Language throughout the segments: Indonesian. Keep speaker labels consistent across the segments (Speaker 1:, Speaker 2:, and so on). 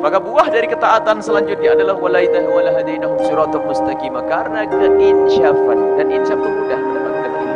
Speaker 1: Maka buah dari ketaatan selanjutnya adalah walahadainahum siratal mustaqim, karena keinsyafan, dan insyaf itu mudah mendapatkan ilmu.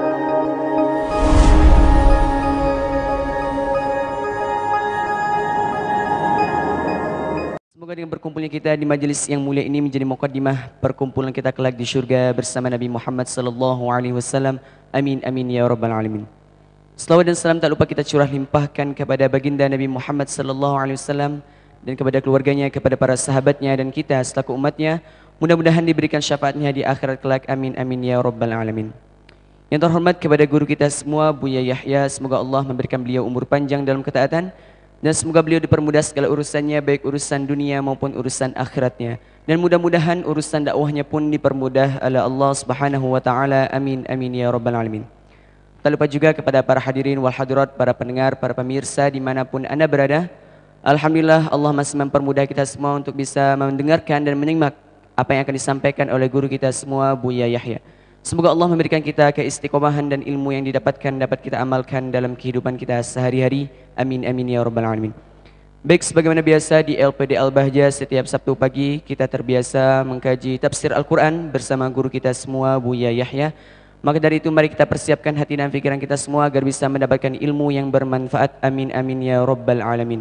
Speaker 2: Semoga dengan berkumpulnya kita di majelis yang mulia ini menjadi muqaddimah perkumpulan kita kelak di syurga bersama Nabi Muhammad sallallahu alaihi wasallam. Amin amin ya rabbal alamin. Selawat dan salam tak lupa kita curah limpahkan kepada baginda Nabi Muhammad sallallahu alaihi wasallam dan kepada keluarganya, kepada para sahabatnya dan kita selaku umatnya. Mudah-mudahan diberikan syafaatnya di akhirat kelak. Amin amin ya rabbal alamin. Yang terhormat kepada guru kita semua, Buya Yahya, semoga Allah memberikan beliau umur panjang dalam ketaatan dan semoga beliau dipermudah segala urusannya, baik urusan dunia maupun urusan akhiratnya. Dan mudah-mudahan urusan dakwahnya pun dipermudah oleh Allah Subhanahu wa taala. Amin amin ya rabbal alamin. Tak lupa juga kepada para hadirin wal hadirat, para pendengar, para pemirsa dimanapun Anda berada. Alhamdulillah Allah masih mempermudah kita semua untuk bisa mendengarkan dan menyimak apa yang akan disampaikan oleh guru kita semua, Buya Yahya. Semoga Allah memberikan kita keistiqomahan dan ilmu yang didapatkan dapat kita amalkan dalam kehidupan kita sehari-hari. Amin amin ya rabbal alamin. Baik, sebagaimana biasa di LPD Al-Bahjah setiap Sabtu pagi kita terbiasa mengkaji tafsir Al-Quran bersama guru kita semua, Buya Yahya. Maka dari itu mari kita persiapkan hati dan pikiran kita semua agar bisa mendapatkan ilmu yang bermanfaat. Amin amin ya rabbal alamin.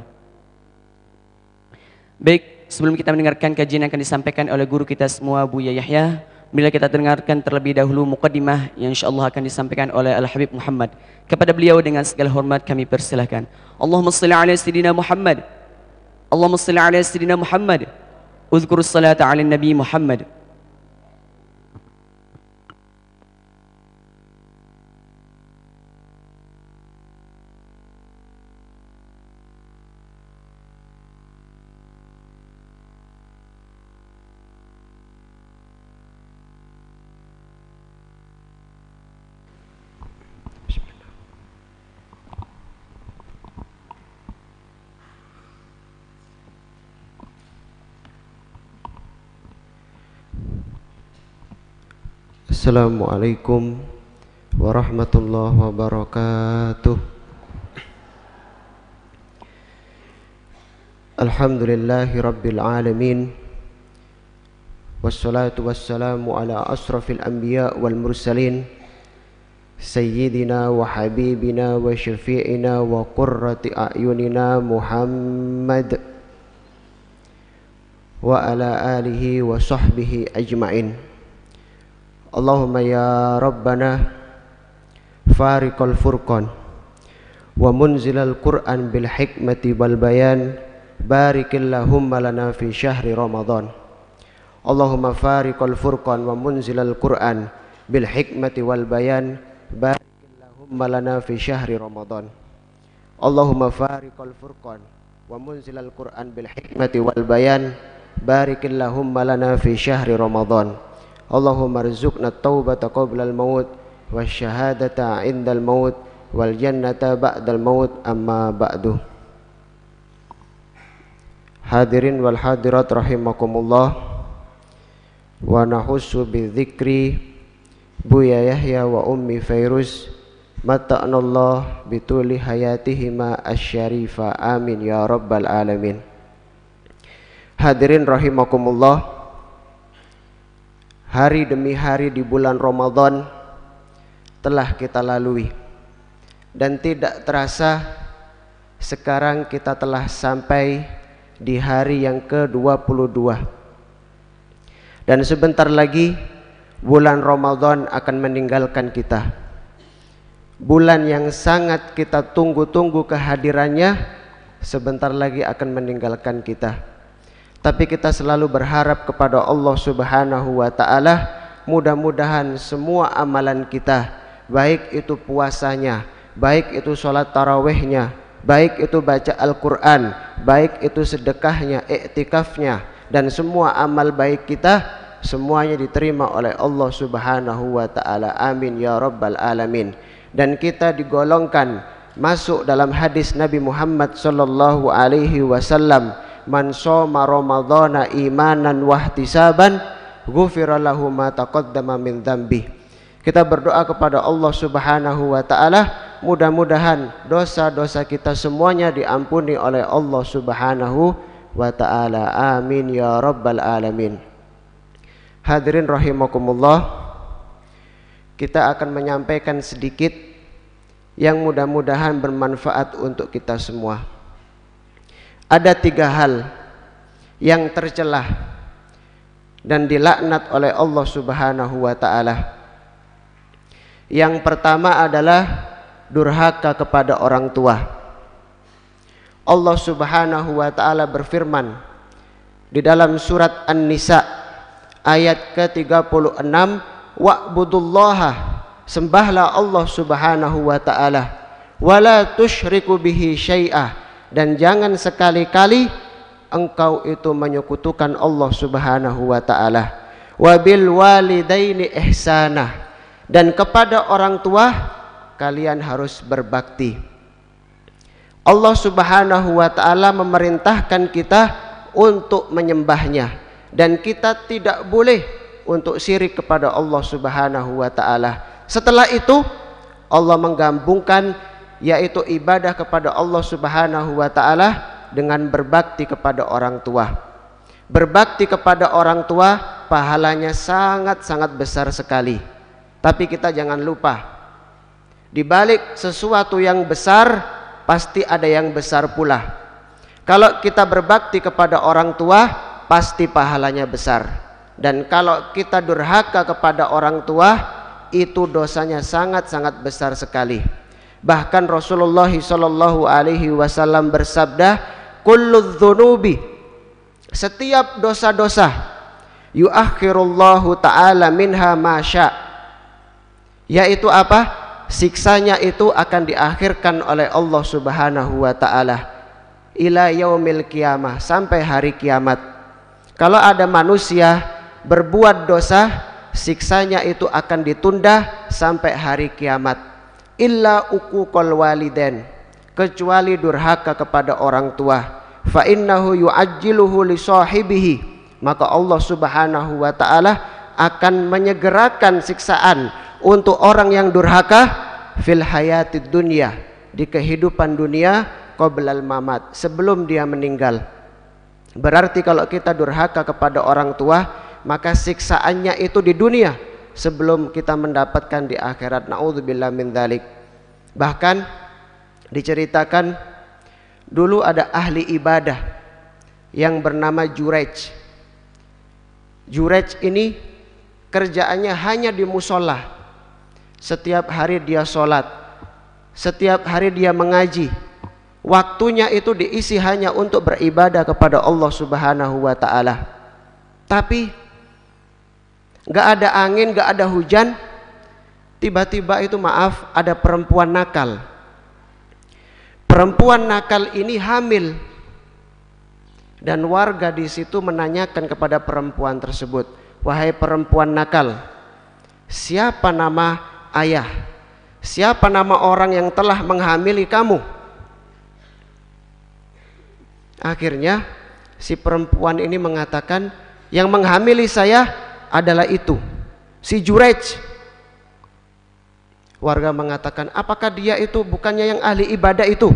Speaker 2: Baik, sebelum kita mendengarkan kajian yang akan disampaikan oleh guru kita semua, Buya Yahya, bila kita dengarkan terlebih dahulu muqaddimah yang insyaallah akan disampaikan oleh Al-Habib Muhammad. Kepada beliau dengan segala hormat kami persilahkan. Allahumma salli ala sayyidina Muhammad. Allahumma salli ala sayyidina Muhammad. Uzkurus salata ala Nabi Muhammad.
Speaker 3: Assalamualaikum warahmatullahi wabarakatuh. Alhamdulillahi rabbil alamin. Wassalatu wassalamu ala asrafil anbiya wal mursalin, sayyidina wa habibina wa syafi'ina wa qurrati a'yunina Muhammad wa ala alihi wa sahbihi ajma'in. Allahumma ya Rabbana fariqal furqan wa munzilal Qur'an bil hikmati wal bayan, barikillahumma lana fi syahri Ramadan. Allahumma fariqal furqan wa munzilal Qur'an bil hikmati wal bayan, barikillahumma lana fi syahri Ramadan. Allahumma fariqal furqan wa munzilal Qur'an bil hikmati wal bayan, barikillahumma lana fi syahri Ramadan. Allahumma rizukna taubata qablal maut wa syahadata indal maut wal jannata ba'dal maut, amma ba'du. Hadirin wal hadirat rahimakumullah, wa nahussu bi dzikri Buya Yahya wa Ummi Fairuz mata'anallah bituli hayatihima asyarifa. Amin ya rabbal alamin. Hadirin rahimakumullah, hari demi hari di bulan Ramadan telah kita lalui dan tidak terasa sekarang kita telah sampai di hari yang ke-22 dan sebentar lagi bulan Ramadan akan meninggalkan kita. Bulan yang sangat kita tunggu-tunggu kehadirannya sebentar lagi akan meninggalkan kita. Tapi kita selalu berharap kepada Allah Subhanahu wa taala, mudah-mudahan semua amalan kita, baik itu puasanya, baik itu sholat tarawihnya, baik itu baca Al-Quran, baik itu sedekahnya, iktikafnya, dan semua amal baik kita semuanya diterima oleh Allah Subhanahu wa taala. Amin ya rabbal alamin. Dan kita digolongkan masuk dalam hadis Nabi Muhammad sallallahu alaihi wasallam, man shoma ramadhana imanan wahtisaban ghufira lahu ma taqaddama min dzambi. Kita berdoa kepada Allah Subhanahu wa taala, mudah-mudahan dosa-dosa kita semuanya diampuni oleh Allah Subhanahu wa ta'ala. Amin ya rabbal alamin. Hadirin rahimakumullah, kita akan menyampaikan sedikit yang mudah-mudahan bermanfaat untuk kita semua. Ada 3 hal yang tercelah dan dilaknat oleh Allah Subhanahu wa ta'ala. Yang pertama adalah durhaka kepada orang tua. Allah Subhanahu wa ta'ala berfirman di dalam surat An-Nisa ayat ke-36, wa'budullaha, sembahlah Allah Subhanahu wa ta'ala, wala tusyriku bihi syai'ah, dan jangan sekali-kali engkau itu menyekutukan Allah Subhanahu wa ta'ala, wabil walidaini ihsanah, dan kepada orang tua kalian harus berbakti. Allah Subhanahu wa ta'ala memerintahkan kita untuk menyembahnya, dan kita tidak boleh untuk syirik kepada Allah Subhanahu wa ta'ala. Setelah itu Allah menggabungkan yaitu ibadah kepada Allah Subhanahu wa ta'ala dengan berbakti kepada orang tua. Berbakti kepada orang tua pahalanya sangat-sangat besar sekali. Tapi kita jangan lupa, di balik sesuatu yang besar pasti ada yang besar pula. Kalau kita berbakti kepada orang tua, pasti pahalanya besar. Dan kalau kita durhaka kepada orang tua, itu dosanya sangat-sangat besar sekali. Bahkan Rasulullah SAW bersabda, kullu dzunubi, setiap dosa-dosa, yuakhirullahu ta'ala minha ma sya', yaitu apa? Siksanya itu akan diakhirkan oleh Allah Subhanahu wa ta'ala ila yaumil qiyamah, sampai hari kiamat. Kalau ada manusia berbuat dosa, siksanya itu akan ditunda sampai hari kiamat. Illa uquqal walidain, kecuali durhaka kepada orang tua. Fa innahu yu'ajjiluhu li sahibihi, maka Allah Subhanahu wa ta'ala akan menyegerakan siksaan untuk orang yang durhaka fil hayatid dunya, di kehidupan dunia, qoblal mamat, sebelum dia meninggal. Berarti kalau kita durhaka kepada orang tua, maka siksaannya itu di dunia sebelum kita mendapatkan di akhirat. Na'udzubillah min dzalik. Bahkan diceritakan dulu ada ahli ibadah yang bernama Jurej. Jurej ini kerjaannya hanya di musola. Setiap hari dia sholat, setiap hari dia mengaji. Waktunya itu diisi hanya untuk beribadah kepada Allah Subhanahu wa ta'ala. Tapi gak ada angin, gak ada hujan, tiba-tiba itu maaf, ada perempuan nakal. Perempuan nakal ini hamil, dan warga di situ menanyakan kepada perempuan tersebut, wahai perempuan nakal, siapa nama ayah, siapa nama orang yang telah menghamili kamu? Akhirnya si perempuan ini mengatakan, yang menghamili saya adalah itu, si Jurej. Warga mengatakan, apakah dia itu bukannya yang ahli ibadah itu?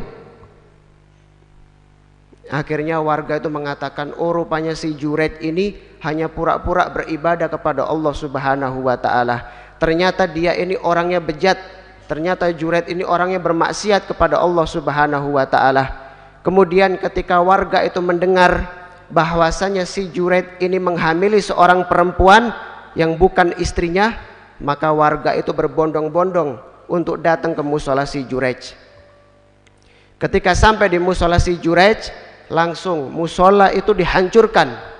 Speaker 3: Akhirnya warga itu mengatakan, oh rupanya si Jurej ini hanya pura-pura beribadah kepada Allah Subhanahu wa ta'ala. Ternyata dia ini orangnya bejat. Ternyata Jurej ini orangnya bermaksiat kepada Allah Subhanahu wa ta'ala. Kemudian ketika warga itu mendengar bahwasanya si Jurej ini menghamili seorang perempuan yang bukan istrinya, maka warga itu berbondong-bondong untuk datang ke musola si Jurej. Ketika sampai di musola si Jurej, langsung musola itu dihancurkan.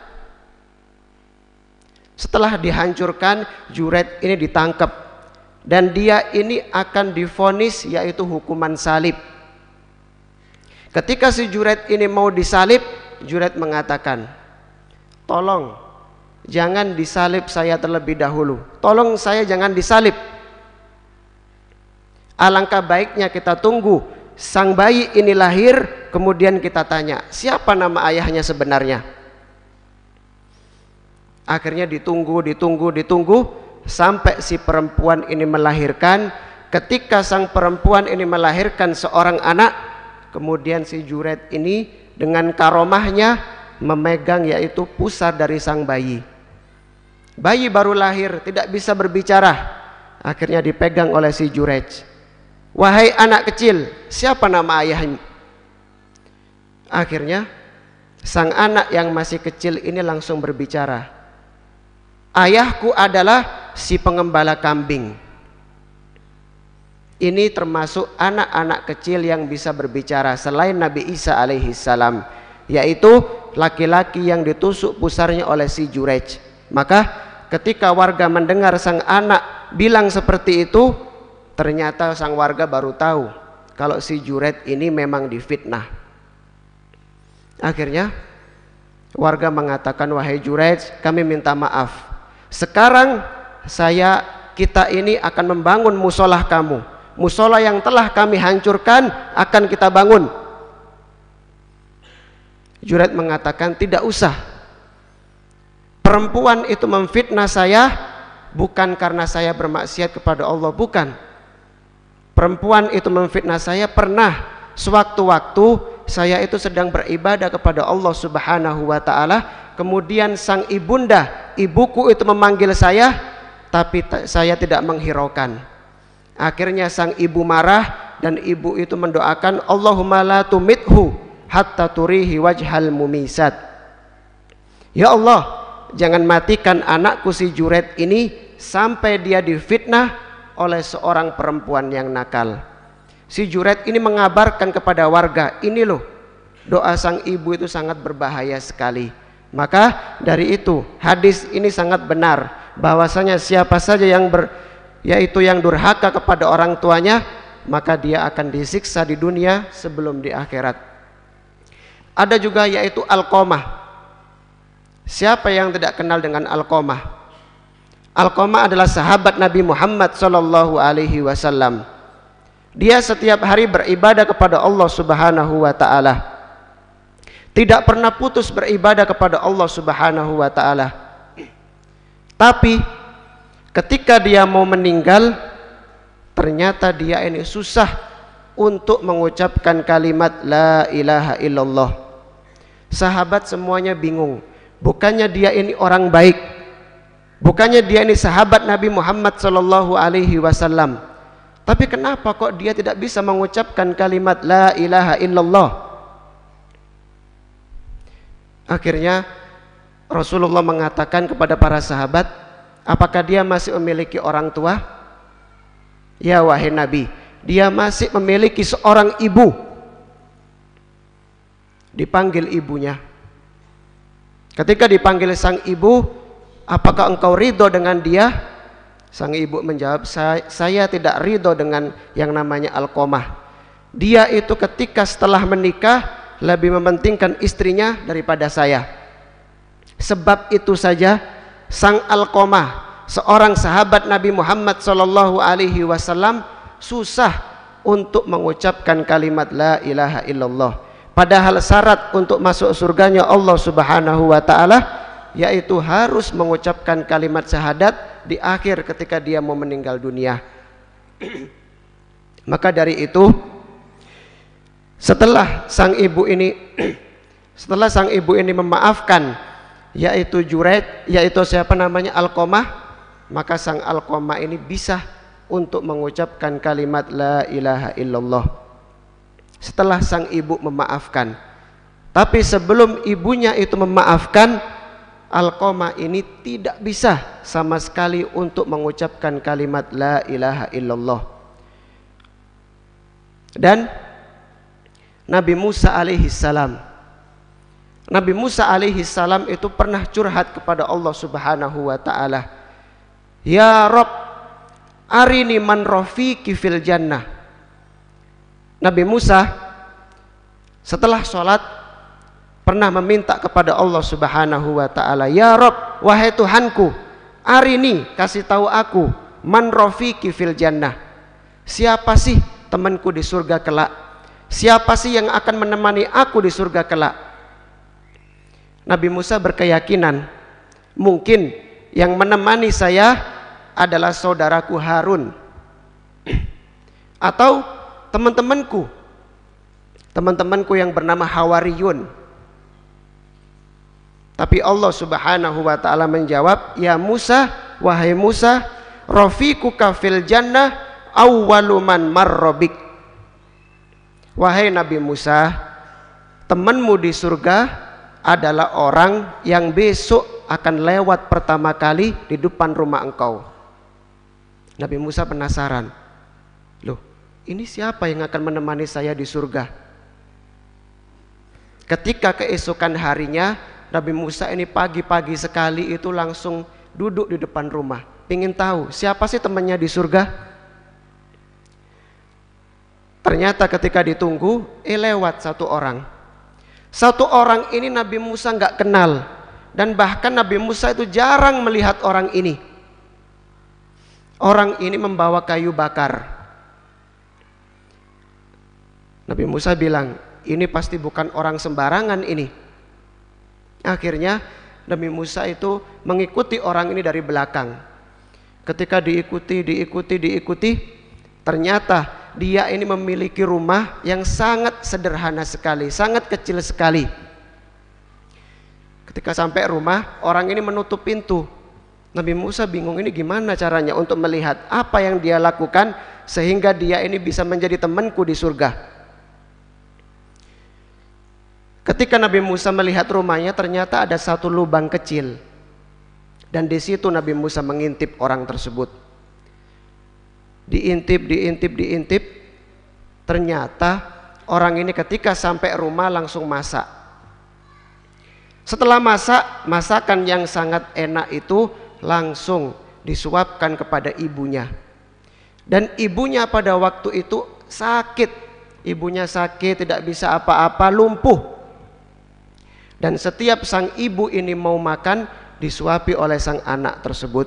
Speaker 3: Setelah dihancurkan, Jurej ini ditangkap, dan dia ini akan divonis yaitu hukuman salib. Ketika si Jurej ini mau disalib, Jurej mengatakan, tolong jangan disalib saya terlebih dahulu, tolong saya jangan disalib. Alangkah baiknya kita tunggu sang bayi ini lahir, kemudian kita tanya siapa nama ayahnya sebenarnya. Akhirnya ditunggu sampai si perempuan ini melahirkan. Ketika sang perempuan ini melahirkan seorang anak, kemudian si Jurej ini dengan karomahnya memegang yaitu pusar dari sang bayi. Bayi baru lahir tidak bisa berbicara, akhirnya dipegang oleh si Jurej. Wahai anak kecil, siapa nama ayahmu? Akhirnya sang anak yang masih kecil ini langsung berbicara, ayahku adalah si pengembala kambing. Ini termasuk anak-anak kecil yang bisa berbicara selain Nabi Isa alaihi salam, yaitu laki-laki yang ditusuk pusarnya oleh si Jurej. Maka ketika warga mendengar sang anak bilang seperti itu, ternyata sang warga baru tahu kalau si Jurej ini memang difitnah. Akhirnya warga mengatakan, wahai Jurej, kami minta maaf. Sekarang kita ini akan membangun musolah kamu. Musola yang telah kami hancurkan akan kita bangun. Jurej mengatakan, tidak usah. Perempuan itu memfitnah saya bukan karena saya bermaksiat kepada Allah, bukan. Perempuan itu memfitnah saya pernah sewaktu-waktu saya itu sedang beribadah kepada Allah Subhanahu wa ta'ala, kemudian sang ibunda, ibuku itu memanggil saya, tapi saya tidak menghiraukan. Akhirnya sang ibu marah dan ibu itu mendoakan, Allahumma la tumithu hatta turihi wajhal mumisat. Ya Allah, jangan matikan anakku si Jurej ini sampai dia difitnah oleh seorang perempuan yang nakal. Si Jurej ini mengabarkan kepada warga, ini loh, doa sang ibu itu sangat berbahaya sekali. Maka dari itu hadis ini sangat benar, bahwasanya siapa saja yang yaitu yang durhaka kepada orang tuanya, maka dia akan disiksa di dunia sebelum di akhirat. Ada juga yaitu Alqamah. Siapa yang tidak kenal dengan Alqamah? Alqamah adalah sahabat Nabi Muhammad sallallahu alaihi wasallam. Dia setiap hari beribadah kepada Allah Subhanahu wa ta'ala, tidak pernah putus beribadah kepada Allah Subhanahu wa ta'ala. Tapi ketika dia mau meninggal, ternyata dia ini susah untuk mengucapkan kalimat la ilaha illallah. Sahabat semuanya bingung, bukannya dia ini orang baik, bukannya dia ini sahabat Nabi Muhammad sallallahu alaihi wasallam, tapi kenapa kok dia tidak bisa mengucapkan kalimat la ilaha illallah? Akhirnya Rasulullah mengatakan kepada para sahabat, apakah dia masih memiliki orang tua? Ya wahai Nabi, dia masih memiliki seorang ibu. Dipanggil ibunya. Ketika dipanggil sang ibu, apakah engkau ridho dengan dia? Sang ibu menjawab, saya tidak ridho dengan yang namanya Alqamah. Dia itu ketika setelah menikah lebih mementingkan istrinya daripada saya. Sebab itu saja sang Alqamah, seorang sahabat Nabi Muhammad sallallahu alaihi wasallam, susah untuk mengucapkan kalimat la ilaha illallah. Padahal syarat untuk masuk surganya Allah Subhanahu wa ta'ala yaitu harus mengucapkan kalimat syahadat di akhir ketika dia mau meninggal dunia. Maka dari itu setelah sang ibu ini memaafkan yaitu Jurej, yaitu siapa namanya Alqamah, maka sang Alqamah ini bisa untuk mengucapkan kalimat la ilaha illallah setelah sang ibu memaafkan. Tapi sebelum ibunya itu memaafkan, Alqamah ini tidak bisa sama sekali untuk mengucapkan kalimat la ilaha illallah. Dan Nabi Musa alaihi salam, Nabi Musa alaihi salam itu pernah curhat kepada Allah Subhanahu wa ta'ala, ya Rabb, arini man rafiqi fil jannah. Nabi Musa setelah sholat pernah meminta kepada Allah Subhanahu wa ta'ala, ya Rabb, wahai Tuhanku, arini, kasih tahu aku, man rafiqi fil jannah, siapa sih temanku di surga kelak, siapa sih yang akan menemani aku di surga kelak. Nabi Musa berkeyakinan mungkin yang menemani saya adalah saudaraku Harun atau teman-temanku yang bernama Hawariyun. Tapi Allah Subhanahu wa taala menjawab, "Ya Musa, wahai Musa, rafiquka fil jannah awwalu man marrabik." Wahai Nabi Musa, temanmu di surga adalah orang yang besok akan lewat pertama kali di depan rumah engkau. Nabi Musa penasaran, loh, ini siapa yang akan menemani saya di surga? Ketika keesokan harinya, Nabi Musa ini pagi-pagi sekali itu langsung duduk di depan rumah, ingin tahu siapa sih temannya di surga. Ternyata ketika ditunggu, lewat satu orang. Satu orang ini Nabi Musa nggak kenal, dan bahkan Nabi Musa itu jarang melihat orang ini. Orang ini membawa kayu bakar. Nabi Musa bilang, ini pasti bukan orang sembarangan ini. Akhirnya Nabi Musa itu mengikuti orang ini dari belakang. Ketika diikuti, ternyata dia ini memiliki rumah yang sangat sederhana sekali, sangat kecil sekali. Ketika sampai rumah, orang ini menutup pintu. Nabi Musa bingung, ini gimana caranya untuk melihat apa yang dia lakukan sehingga dia ini bisa menjadi temanku di surga. Ketika Nabi Musa melihat rumahnya, ternyata ada satu lubang kecil, dan di situ Nabi Musa mengintip orang tersebut. Diintip, ternyata orang ini ketika sampai rumah langsung masak. Setelah masak, masakan yang sangat enak itu langsung disuapkan kepada ibunya. Dan ibunya pada waktu itu sakit. Ibunya sakit, tidak bisa apa-apa, lumpuh. Dan setiap sang ibu ini mau makan, disuapi oleh sang anak tersebut.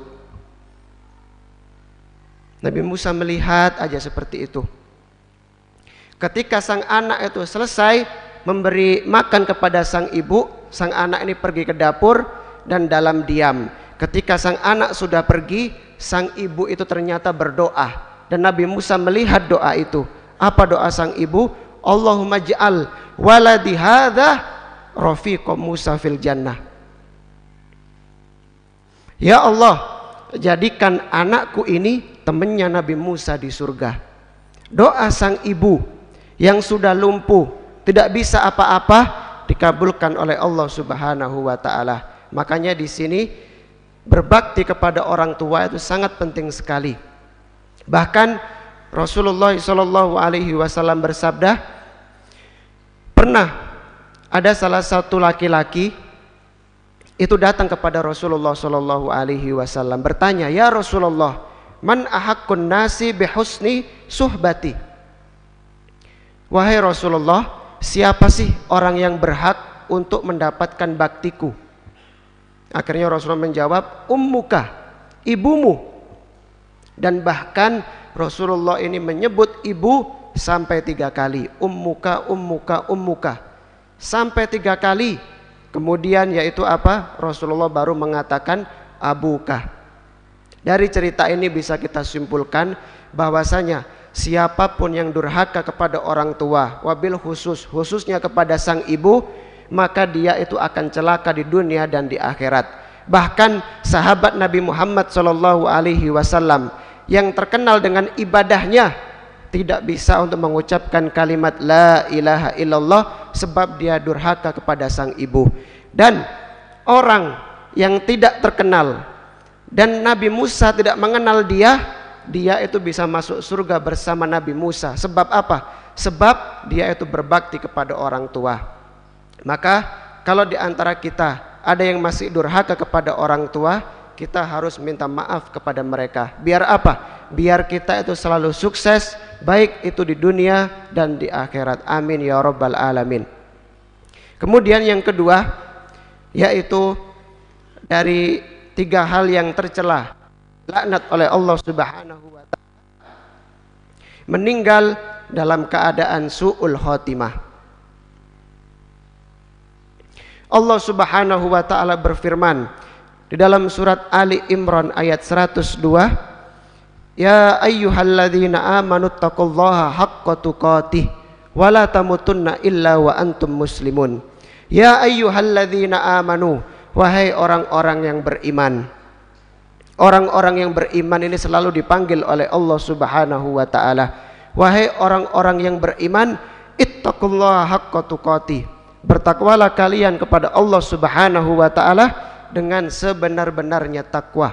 Speaker 3: Nabi Musa melihat aja seperti itu. Ketika sang anak itu selesai memberi makan kepada sang ibu, sang anak ini pergi ke dapur dan dalam diam. Ketika sang anak sudah pergi, sang ibu itu ternyata berdoa, dan Nabi Musa melihat doa itu. Apa doa sang ibu? Allahumma ja'al waladi hadza rafiqa Musa fil jannah. Ya Allah, jadikan anakku ini temannya Nabi Musa di surga. Doa sang ibu yang sudah lumpuh, tidak bisa apa-apa, dikabulkan oleh Allah Subhanahu wa taala. Makanya di sini berbakti kepada orang tua itu sangat penting sekali. Bahkan Rasulullah SAW bersabda, pernah ada salah satu laki-laki itu datang kepada Rasulullah SAW bertanya, ya Rasulullah, man ahaqqun nasi bihusni suhbati. Wahai Rasulullah, siapa sih orang yang berhak untuk mendapatkan baktiku? Akhirnya Rasulullah menjawab, ummuka, ibumu. Dan bahkan Rasulullah ini menyebut ibu sampai 3 kali, ummuka, ummuka, ummuka, sampai 3 kali. Kemudian yaitu apa? Rasulullah baru mengatakan abuka. Dari cerita ini bisa kita simpulkan bahwasanya siapapun yang durhaka kepada orang tua, wabil khususnya kepada sang ibu, maka dia itu akan celaka di dunia dan di akhirat. Bahkan sahabat Nabi Muhammad SAW yang terkenal dengan ibadahnya tidak bisa untuk mengucapkan kalimat la ilaha illallah sebab dia durhaka kepada sang ibu. Dan orang yang tidak terkenal dan Nabi Musa tidak mengenal dia itu bisa masuk surga bersama Nabi Musa. Sebab apa? Sebab dia itu berbakti kepada orang tua. Maka kalau di antara kita ada yang masih durhaka kepada orang tua, kita harus minta maaf kepada mereka. Biar apa? Biar kita itu selalu sukses, baik itu di dunia dan di akhirat. Amin ya rabbal alamin. Kemudian yang kedua, yaitu dari 3 hal yang tercela, laknat oleh Allah Subhanahu wa ta'ala, meninggal dalam keadaan su'ul khotimah. Allah Subhanahu wa ta'ala berfirman di dalam surat Ali Imran ayat 102, ya ayyuhalladzina amanu taqullaha haqqa tuqatih wa la tamutunna illa wa antum muslimun. Ya ayyuhalladzina amanu, wahai orang-orang yang beriman. Orang-orang yang beriman ini selalu dipanggil oleh Allah Subhanahu wa taala. Wahai orang-orang yang beriman, ittaqullaha haqqa tuqatih. Bertakwalah kalian kepada Allah Subhanahu wa taala dengan sebenar-benarnya takwa.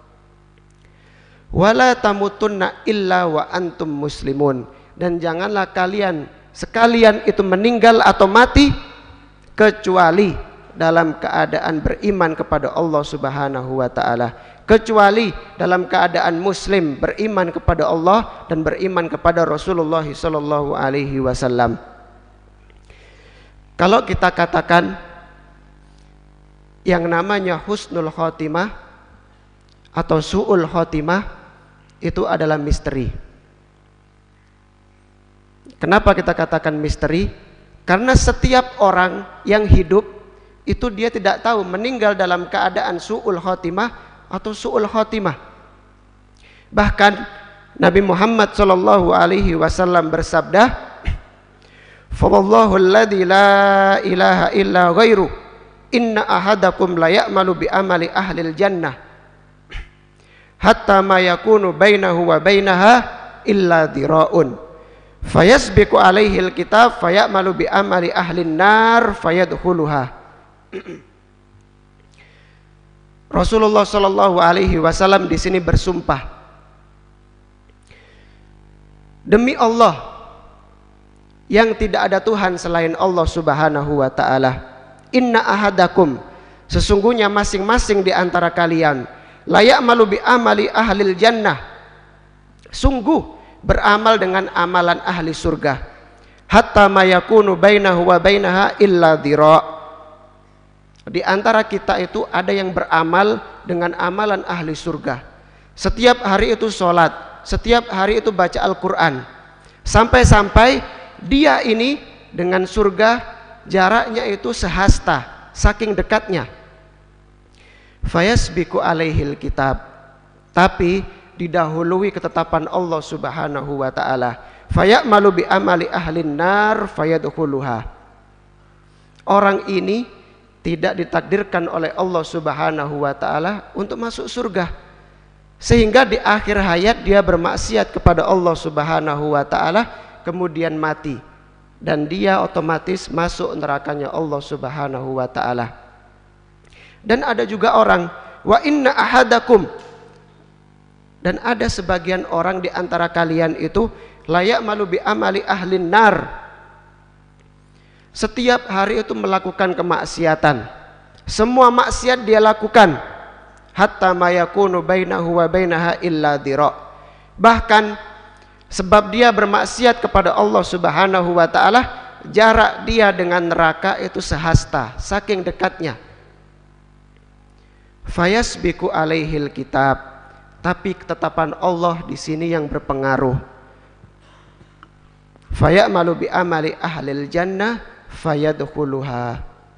Speaker 3: Wala tamutunna illa wa antum muslimun. Dan janganlah kalian sekalian itu meninggal atau mati kecuali dalam keadaan beriman kepada Allah Subhanahu wa taala, kecuali dalam keadaan muslim, beriman kepada Allah dan beriman kepada Rasulullah sallallahu alaihi wasallam. Kalau kita katakan yang namanya husnul khotimah atau su'ul khotimah, itu adalah misteri. Kenapa kita katakan misteri? Karena setiap orang yang hidup itu dia tidak tahu meninggal dalam keadaan su'ul khotimah atau su'ul khotimah. Bahkan Nabi Muhammad sallallahu alaihi wasallam bersabda, "Fawallahu alladzi la ilaha illa ghairu, inna ahadakum la ya'malu bi amali ahlil jannah hatta ma yakunu bainahu wa bainaha illa dhira'un fayasbiqu alaihi alkitab fayamalu bi amali ahlin nar fayadkhuluha." Rasulullah sallallahu alaihi wasallam di sini bersumpah, demi Allah yang tidak ada Tuhan selain Allah Subhanahu wa taala, inna ahadakum, sesungguhnya masing-masing di antara kalian, la ya'malu bi amali ahlil jannah, sungguh beramal dengan amalan ahli surga, hatta ma yakunu bainahu wa bainaha illa dhira'. Di antara kita itu ada yang beramal dengan amalan ahli surga. Setiap hari itu sholat, setiap hari itu baca Al-Quran, sampai-sampai dia ini dengan surga jaraknya itu sehasta, saking dekatnya. Fayasbiqu alaihil kitab, tapi didahului ketetapan Allah Subhanahu wa taala. Fayamalu bi amali ahlin nar fayadkhuluha. Orang ini tidak ditakdirkan oleh Allah Subhanahu wa taala untuk masuk surga, sehingga di akhir hayat dia bermaksiat kepada Allah Subhanahu wa taala, kemudian mati, dan dia otomatis masuk nerakanya Allah Subhanahu wa taala. Dan ada juga orang, wa inna ahadakum, dan ada sebagian orang di antara kalian itu layak malu bi amali ahlin nar, setiap hari itu melakukan kemaksiatan, semua maksiat dia lakukan, hatta ma yakunu bainahu wa bainaha illa dhira'. Bahkan sebab dia bermaksiat kepada Allah Subhanahu wa taala, jarak dia dengan neraka itu sehasta, saking dekatnya. Fayasbiqu alaihil kitab, tapi ketetapan Allah di sini yang berpengaruh. Fayamalu bi amali ahlil jannah fayadkhuluha.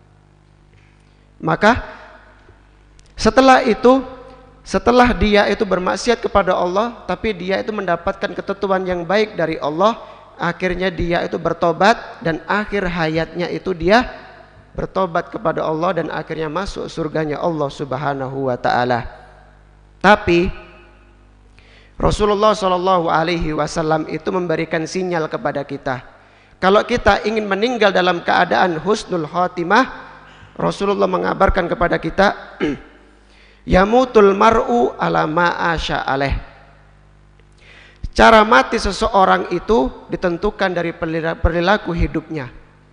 Speaker 3: Maka setelah itu, setelah dia itu bermaksiat kepada Allah, tapi dia itu mendapatkan ketentuan yang baik dari Allah, akhirnya dia itu bertobat, dan akhir hayatnya itu dia bertobat kepada Allah dan akhirnya masuk surganya Allah Subhanahu wa taala. Tapi Rasulullah sallallahu alaihi wasallam itu memberikan sinyal kepada kita, kalau kita ingin meninggal dalam keadaan husnul khotimah, Rasulullah mengabarkan kepada kita, yamutul mar'u ala ma'asya alaih. Cara mati seseorang itu ditentukan dari perilaku hidupnya.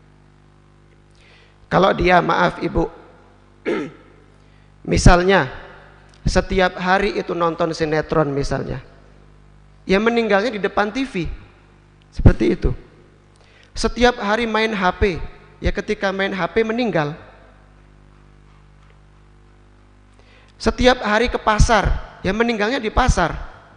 Speaker 3: Kalau dia, maaf ibu, misalnya setiap hari itu nonton sinetron misalnya, ya meninggalnya di depan TV, seperti itu. Setiap hari main HP, ya ketika main HP meninggal. Setiap hari ke pasar, ya meninggalnya di pasar.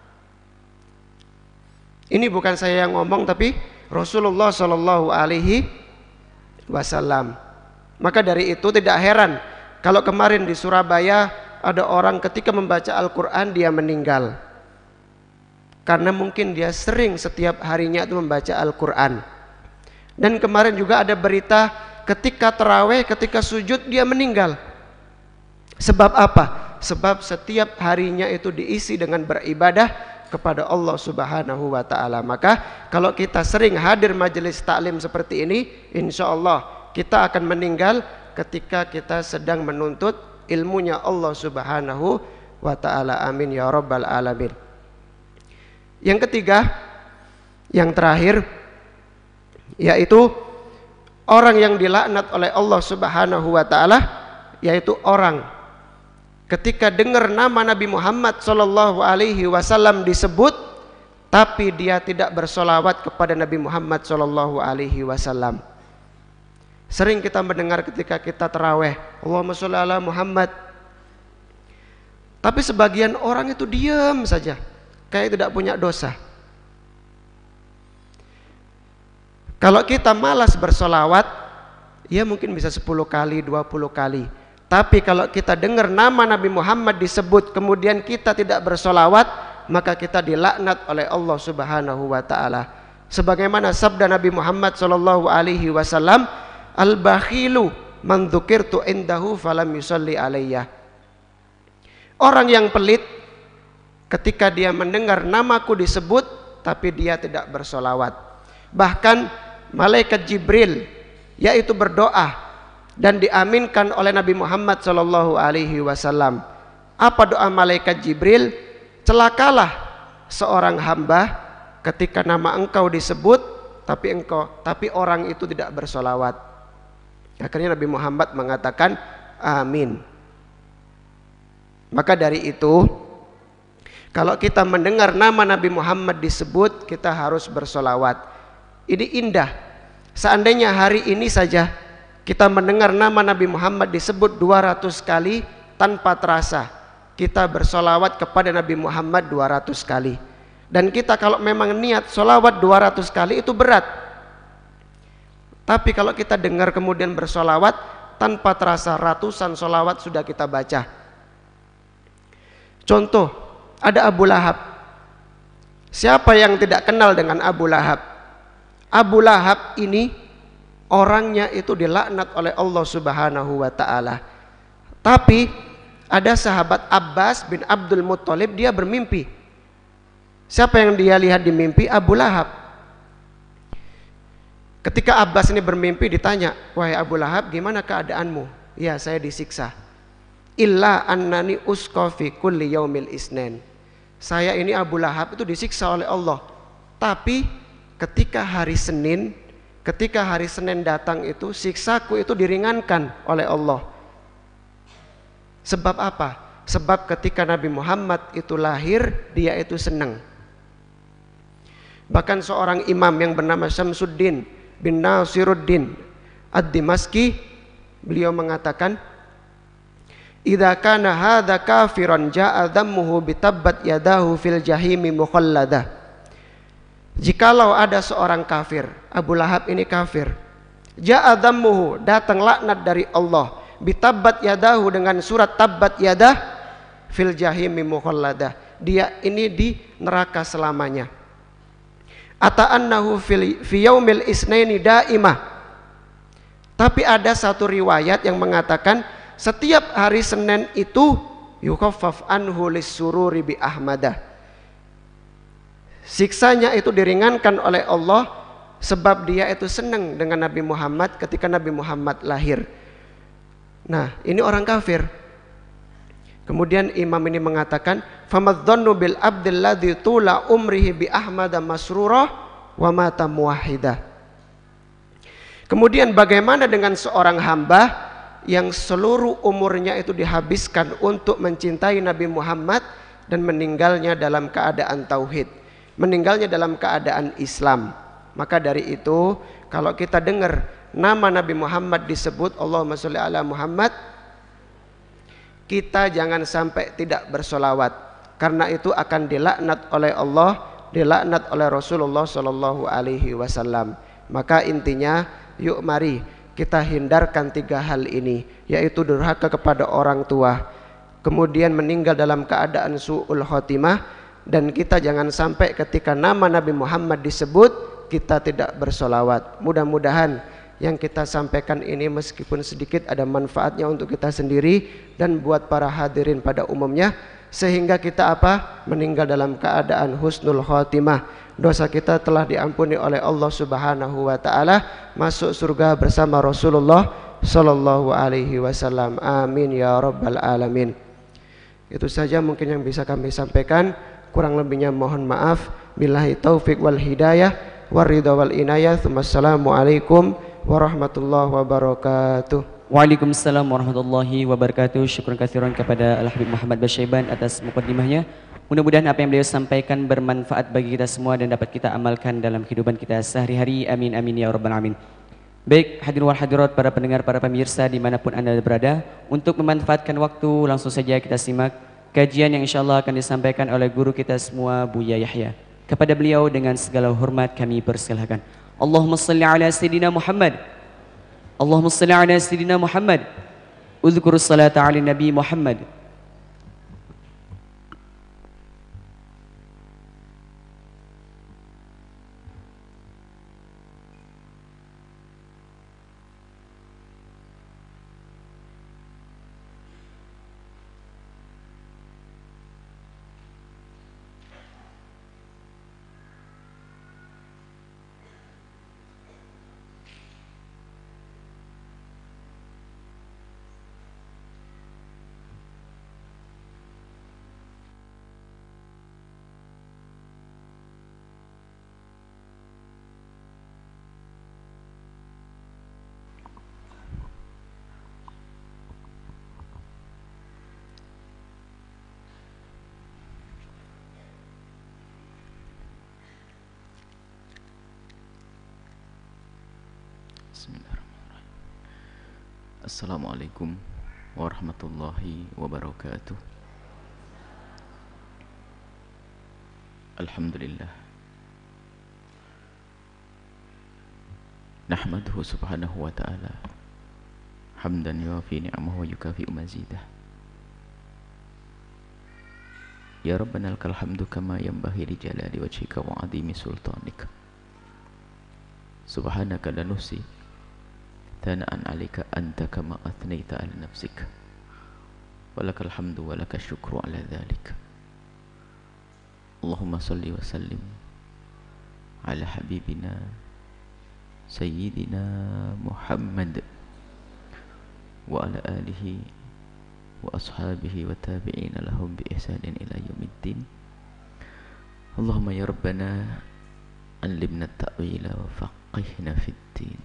Speaker 3: Ini bukan saya yang ngomong, tapi Rasulullah Shallallahu Alaihi Wasallam. Maka dari itu tidak heran kalau kemarin di Surabaya ada orang ketika membaca Al-Quran dia meninggal, karena mungkin dia sering setiap harinya itu membaca Al-Quran. Dan kemarin juga ada berita ketika taraweh, ketika sujud dia meninggal. Sebab apa? Sebab setiap harinya itu diisi dengan beribadah kepada Allah Subhanahu wa taala. Maka kalau kita sering hadir majelis taklim seperti ini, insya Allah kita akan meninggal ketika kita sedang menuntut ilmunya Allah Subhanahu wa taala. Amin ya rabbal alamin. Yang ketiga, yang terakhir, yaitu orang yang dilaknat oleh Allah Subhanahu wa taala, yaitu orang ketika dengar nama Nabi Muhammad sallallahu alaihi wasallam disebut tapi dia tidak bersolawat kepada Nabi Muhammad sallallahu alaihi wasallam. Sering kita mendengar ketika kita tarawih, Allahumma sholli ala Muhammad. Tapi sebagian orang itu diam saja, kayak tidak punya dosa. Kalau kita malas bersolawat, ya mungkin bisa 10 kali, 20 kali. Tapi kalau kita dengar nama Nabi Muhammad disebut kemudian kita tidak bersolawat, maka kita dilaknat oleh Allah Subhanahu wa taala. Sebagaimana sabda Nabi Muhammad sallallahu alaihi wasallam, al-bakhilu man dzukirtu indahu falam yusalli alayya. Orang yang pelit ketika dia mendengar namaku disebut tapi dia tidak bersolawat. Bahkan malaikat Jibril yaitu berdoa dan diaminkan oleh Nabi Muhammad sallallahu alaihi wasallam. Apa doa malaikat Jibril? Celakalah seorang hamba ketika nama engkau disebut tapi orang itu tidak bersolawat. Akhirnya Nabi Muhammad mengatakan amin. Maka dari itu, kalau kita mendengar nama Nabi Muhammad disebut, kita harus bersolawat. Ini indah. Seandainya hari ini saja kita mendengar nama Nabi Muhammad disebut 200 kali tanpa terasa, kita bersolawat kepada Nabi Muhammad 200 kali. Dan kita kalau memang niat solawat 200 kali itu berat. Tapi kalau kita dengar kemudian bersolawat tanpa terasa, ratusan solawat sudah kita baca. Contoh, ada Abu Lahab. Siapa yang tidak kenal dengan Abu Lahab? Abu Lahab ini orangnya itu dilaknat oleh Allah Subhanahu wa taala. Tapi ada sahabat Abbas bin Abdul Muttalib, dia bermimpi. Siapa yang dia lihat di mimpi? Abu Lahab. Ketika Abbas ini bermimpi ditanya, "Wahai Abu Lahab, gimana keadaanmu?" "Ya, saya disiksa." "Illa annani usqa fi kulli yaumil isnin." Saya ini Abu Lahab itu disiksa oleh Allah. Tapi ketika hari Senin datang itu siksaku itu diringankan oleh Allah. Sebab apa? Sebab ketika Nabi Muhammad itu lahir, dia itu senang. Bahkan seorang imam yang bernama Syamsuddin bin Nasiruddin Ad-Dimaski, beliau mengatakan, "Idza kana hadza kafiran ja'a dhammuhu bitabbat yadahu fil jahimi mukhalladah." Jikalau ada seorang kafir, Abu Lahab ini kafir, ja'a dhammuhu, datang laknat dari Allah, bitabbat yadahu, dengan surat tabbat yadah, fil jahimi mukhalladah, dia ini di neraka selamanya. Ata'annahu fi yaumil isnaini daimah. Tapi ada satu riwayat yang mengatakan setiap hari Senin itu yukhaffaf anhu lis-sururi bi ahmadah. Siksanya itu diringankan oleh Allah sebab dia itu senang dengan Nabi Muhammad ketika Nabi Muhammad lahir. Nah, ini orang kafir. Kemudian imam ini mengatakan, "Famadzannu bil abdil ladzi tula umrihi bi ahmada masrurah wa mata muwahhidah." Kemudian bagaimana dengan seorang hamba yang seluruh umurnya itu dihabiskan untuk mencintai Nabi Muhammad dan meninggalnya dalam keadaan tauhid, meninggalnya dalam keadaan Islam. Maka dari itu, kalau kita dengar nama Nabi Muhammad disebut, Allahumma sholli ala Muhammad, kita jangan sampai tidak bersolawat, karena itu akan dilaknat oleh Allah, dilaknat oleh Rasulullah sallallahu alaihi wasallam. Maka intinya, yuk mari kita hindarkan 3 hal ini, yaitu durhaka kepada orang tua, kemudian meninggal dalam keadaan su'ul khotimah, dan kita jangan sampai ketika nama Nabi Muhammad disebut kita tidak bersolawat. Mudah-mudahan yang kita sampaikan ini meskipun sedikit ada manfaatnya untuk kita sendiri dan buat para hadirin pada umumnya, sehingga kita meninggal dalam keadaan husnul khotimah. Dosa kita telah diampuni oleh Allah Subhanahu wa taala, masuk surga bersama Rasulullah sallallahu alaihi wasallam. Amin ya rabbal alamin. Itu saja mungkin yang bisa kami sampaikan, kurang lebihnya mohon maaf. Billahi taufik wal hidayah waridha wal inayah. Wassalamualaikum warahmatullahi wabarakatuh.
Speaker 2: Waalaikumsalam warahmatullahi wabarakatuh. Syukur katsiran kepada Al-Habib Muhammad Basyaiban atas mukaddimahnya. Mudah-mudahan apa yang beliau sampaikan bermanfaat bagi kita semua dan dapat kita amalkan dalam kehidupan kita sehari-hari. Amin amin ya rabbal alamin. Baik hadirin wal hadirat, para pendengar, para pemirsa dimanapun Anda berada, untuk memanfaatkan waktu langsung saja kita simak kajian yang insyaallah akan disampaikan oleh guru kita semua, Buya Yahya. Kepada beliau dengan segala hormat kami persilahkan. Allahumma salli ala Sayyidina Muhammad. Allahumma salli ala Sayyidina Muhammad. Udhkur salata ala Nabi Muhammad.
Speaker 4: Bismillahirrahmanirrahim. Assalamualaikum warahmatullahi wabarakatuh. Alhamdulillah. Nahmaduhu subhanahu wa ta'ala hamdan yuafi ni'amahu wa yukafi'u mazidah. Ya Rabbana lakal hamdu kama yanbaghi li jalali wajhika wa 'azimi sultanika. Subhanaka la nuhsi thana'an 'alaika anta kama athnaita 'ala nafsika. Walakal hamdu walakal syukru 'ala dzalik. Allahumma salli wa sallim 'ala habibina sayyidina Muhammad wa 'ala alihi wa ashabihi wa tabi'ina lahum bi ihsanin ila yaumiddin. Allahumma ya Rabbana allimna at-ta'wila wa faqihna fid-din.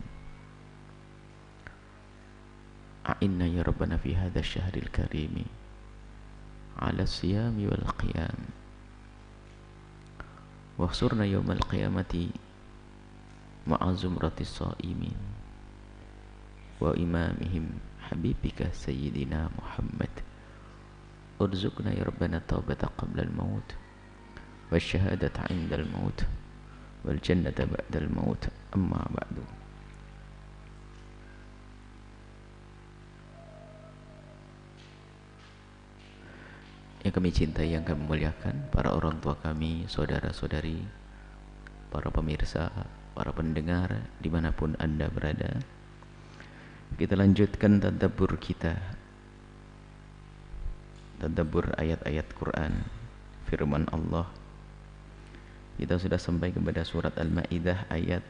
Speaker 4: A'inna ya Rabbana fi hadha asy-syahril karim ala siyami wal qiyam. Wahsurna yawmal qiyamati ma'a zumratis sha'imin wa imamihim habibika sayyidina Muhammad. Urzuqna ya Rabbana taubata qabla al-maut wasyahadata 'inda al-maut wal jannata ba'da al-maut. Amma ba'du. Yang kami cintai, yang kami muliakan, para orang tua kami, saudara-saudari, para pemirsa, para pendengar dimanapun Anda berada, kita lanjutkan tadabbur kita, tadabbur ayat-ayat Quran, firman Allah. Kita sudah sampai kepada surat Al-Maidah ayat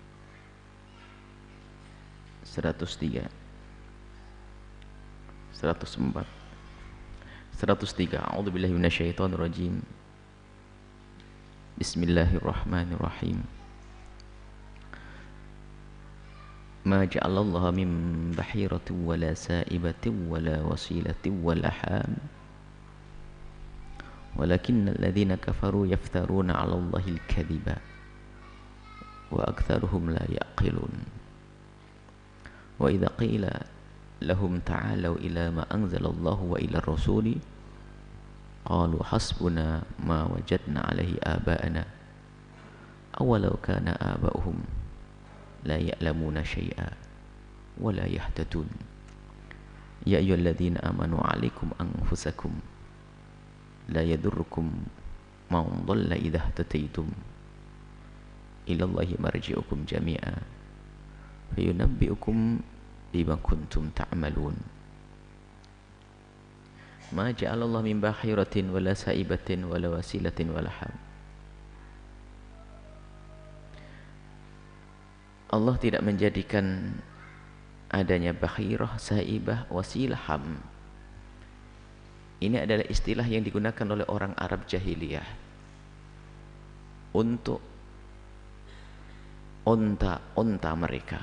Speaker 4: 103, 104, 103. A'udzubillahi minasyaitonir rajim. Bismillahirrahmanirrahim. Ma ja'alallahu min bahiratin wala sa'ibatin wala wasilatin wala ham. Walakinnal ladzina kafaru yaftaruna 'ala Allahil kadhiba wa aktsaruhum la ya'qilun. Wa idza qila lahum ta'alau ila ma anzalallahu wa ila rasuli qalu hasbuna ma wajadna alaihi aba'ana awalau kana aba'uhum la ya'lamuna syai'a wa la yahtadun. Ya ayyuhalladzina amanu 'alaikum anfusakum la yadurrukum man dhalla idza ihtadaytum ila Allahi marji'ukum jami'a fayunabbi'ukum bima kuntum ta'malun. Ma ja'alallahu min bahiratin wala sa'ibatin wala wasilatin wala ham. Allah tidak menjadikan adanya bahirah, saibah, wasilah, ham. Ini adalah istilah yang digunakan oleh orang Arab jahiliyah untuk onta mereka.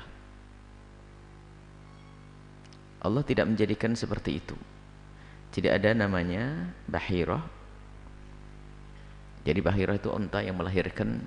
Speaker 4: Allah tidak menjadikan seperti itu. Tidak ada namanya bahirah. Jadi bahirah itu onta yang melahirkan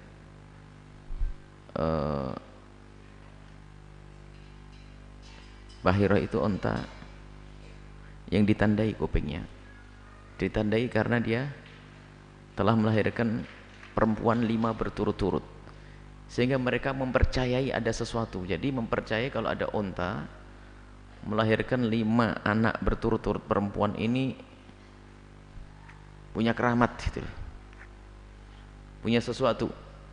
Speaker 4: bahirah itu onta yang ditandai kupingnya. Ditandai karena dia telah melahirkan perempuan 5 berturut-turut. Sehingga mereka mempercayai ada sesuatu. Jadi mempercayai kalau ada onta melahirkan 5 anak berturut-turut, perempuan ini punya keramat gitu. Punya sesuatu.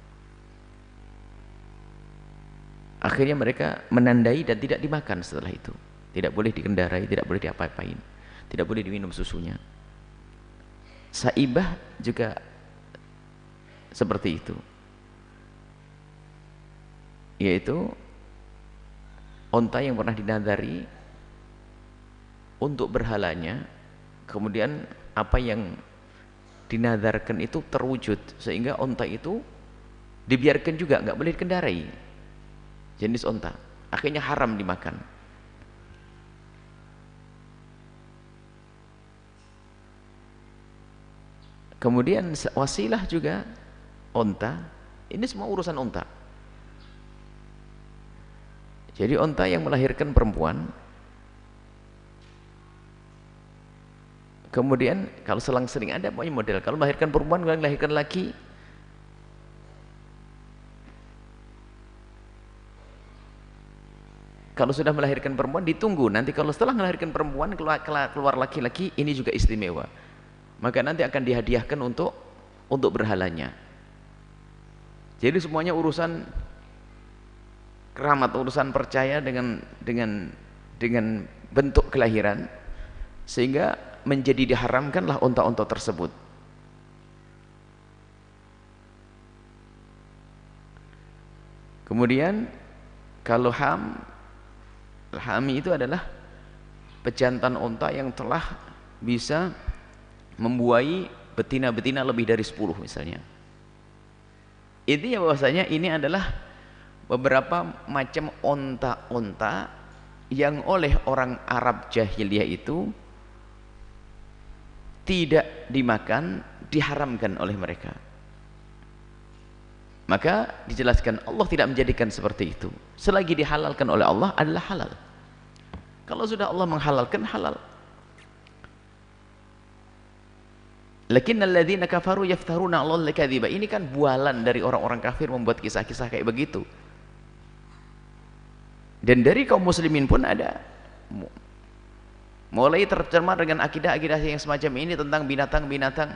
Speaker 4: Akhirnya mereka menandai dan tidak dimakan setelah itu. Tidak boleh dikendarai, tidak boleh diapa-apain, tidak boleh diminum susunya. Saibah juga seperti itu, yaitu onta yang pernah dinadari untuk berhalanya, kemudian apa yang dinadarkan itu terwujud, sehingga onta itu dibiarkan juga, nggak boleh dikendarai. Jenis onta akhirnya haram dimakan. Kemudian wasilah juga onta. Ini semua urusan onta. Jadi onta yang melahirkan perempuan, kemudian kalau selang-sering ada pokoknya model, kalau melahirkan perempuan, kalau melahirkan laki, kalau sudah melahirkan perempuan ditunggu, nanti kalau setelah melahirkan perempuan keluar laki-laki, ini juga istimewa, maka nanti akan dihadiahkan untuk berhalanya. Jadi semuanya urusan keramat, urusan percaya dengan bentuk kelahiran, sehingga menjadi diharamkanlah onta-onta tersebut. Kemudian kalau hami itu adalah pejantan onta yang telah bisa membuai betina-betina lebih dari 10 misalnya. Intinya bahwasanya ini adalah beberapa macam onta-onta yang oleh orang Arab jahiliyah itu tidak dimakan, diharamkan oleh mereka. Maka dijelaskan Allah tidak menjadikan seperti itu. Selagi dihalalkan oleh Allah adalah halal. Kalau sudah Allah menghalalkan, halal. Lakinnal ladzina kafaru yaftaruna 'alallahi kadziba. Ini kan bualan dari orang-orang kafir membuat kisah-kisah kayak begitu. Dan dari kaum muslimin pun ada. Mulai tercemar dengan akidah-akidah yang semacam ini tentang binatang-binatang.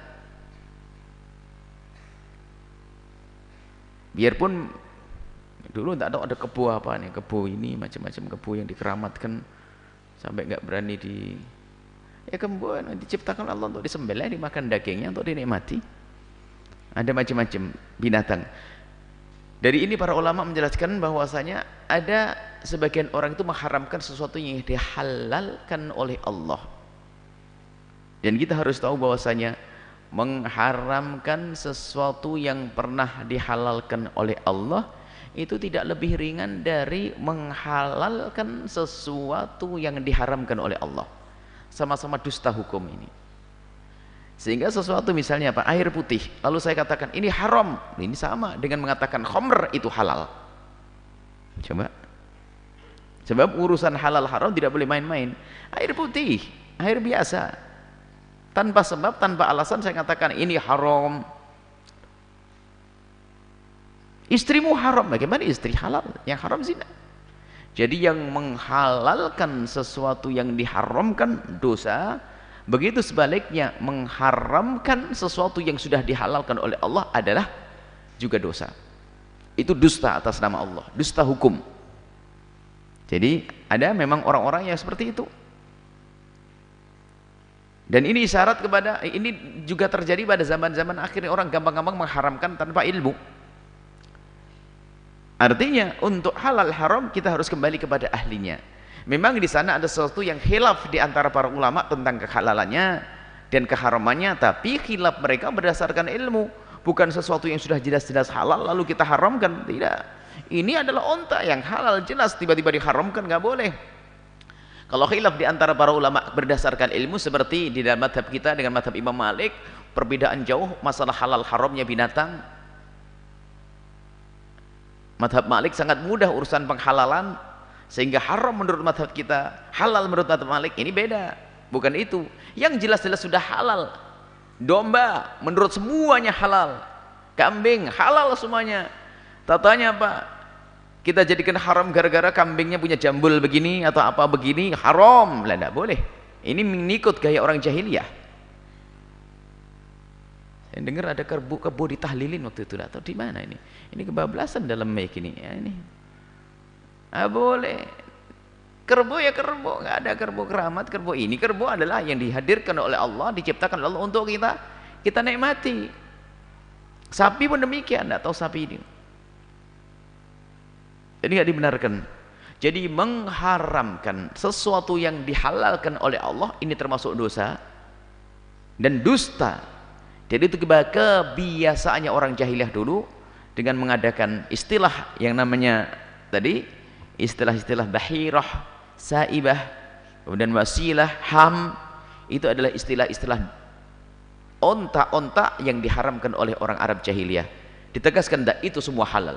Speaker 4: Biarpun dulu tak tahu ada kebo apa nih, kebo ini macam-macam kebo yang dikeramatkan sampai nggak berani kebo diciptakan Allah untuk disembelih, dimakan dagingnya, untuk dinikmati. Ada macam-macam binatang. Dari ini para ulama menjelaskan bahwasanya ada sebagian orang itu mengharamkan sesuatu yang dihalalkan oleh Allah. Dan kita harus tahu bahwasanya mengharamkan sesuatu yang pernah dihalalkan oleh Allah itu tidak lebih ringan dari menghalalkan sesuatu yang diharamkan oleh Allah. Sama-sama dusta hukum ini. Sehingga sesuatu misalnya apa? Air putih, lalu saya katakan ini haram, ini sama dengan mengatakan khamr itu halal. Coba. Sebab urusan halal haram tidak boleh main-main. Air putih, air biasa, tanpa sebab, tanpa alasan saya katakan ini haram. Istrimu haram, bagaimana istri halal? Yang haram zina. Jadi yang menghalalkan sesuatu yang diharamkan dosa, begitu sebaliknya mengharamkan sesuatu yang sudah dihalalkan oleh Allah adalah juga dosa. Itu dusta atas nama Allah, dusta hukum.
Speaker 1: Jadi ada memang orang-orang yang seperti itu. Dan ini isyarat kepada, ini juga terjadi pada zaman-zaman akhir, orang gampang-gampang mengharamkan tanpa ilmu. Artinya untuk halal haram kita harus kembali kepada ahlinya. Memang di sana ada sesuatu yang khilaf di antara para ulama tentang kehalalannya dan keharamannya, tapi khilaf mereka berdasarkan ilmu, bukan sesuatu yang sudah jelas-jelas halal lalu kita haramkan. Tidak. Ini adalah onta yang halal jelas tiba-tiba diharamkan, nggak boleh. Kalau khilaf di antara para ulama berdasarkan ilmu seperti di dalam madhab kita dengan madhab Imam Malik, perbedaan jauh masalah halal haramnya binatang. Madhab Malik sangat mudah urusan penghalalan, sehingga haram menurut madhab kita, halal menurut madhab Malik. Ini beda, bukan itu. Yang jelas-jelas sudah halal. Domba menurut semuanya halal, kambing halal semuanya. Tatanya apa? Kita jadikan haram gara-gara kambingnya punya jambul begini atau apa begini, haram lah, tidak boleh. Ini mengikut gaya orang jahiliyah. Saya dengar ada kebo ditahlilin waktu itu, atau di mana ini? Ini kebablasan dalam meyakini ya ini. Boleh. Kerbau ya kerbau, nggak ada kerbau keramat, kerbau ini. Kerbau adalah yang dihadirkan oleh Allah, diciptakan oleh Allah untuk kita nikmati. Sapi pun demikian, tidak tahu sapi ini. Jadi nggak dibenarkan. Jadi mengharamkan sesuatu yang dihalalkan oleh Allah ini termasuk dosa dan dusta. Jadi itu kebiasaannya orang jahiliyah dulu dengan mengadakan istilah yang namanya tadi istilah-istilah bahirah, saibah, kemudian wasilah, ham, itu adalah istilah-istilah onta-onta yang diharamkan oleh orang Arab jahiliyah. Ditegaskan tidak, itu semua halal.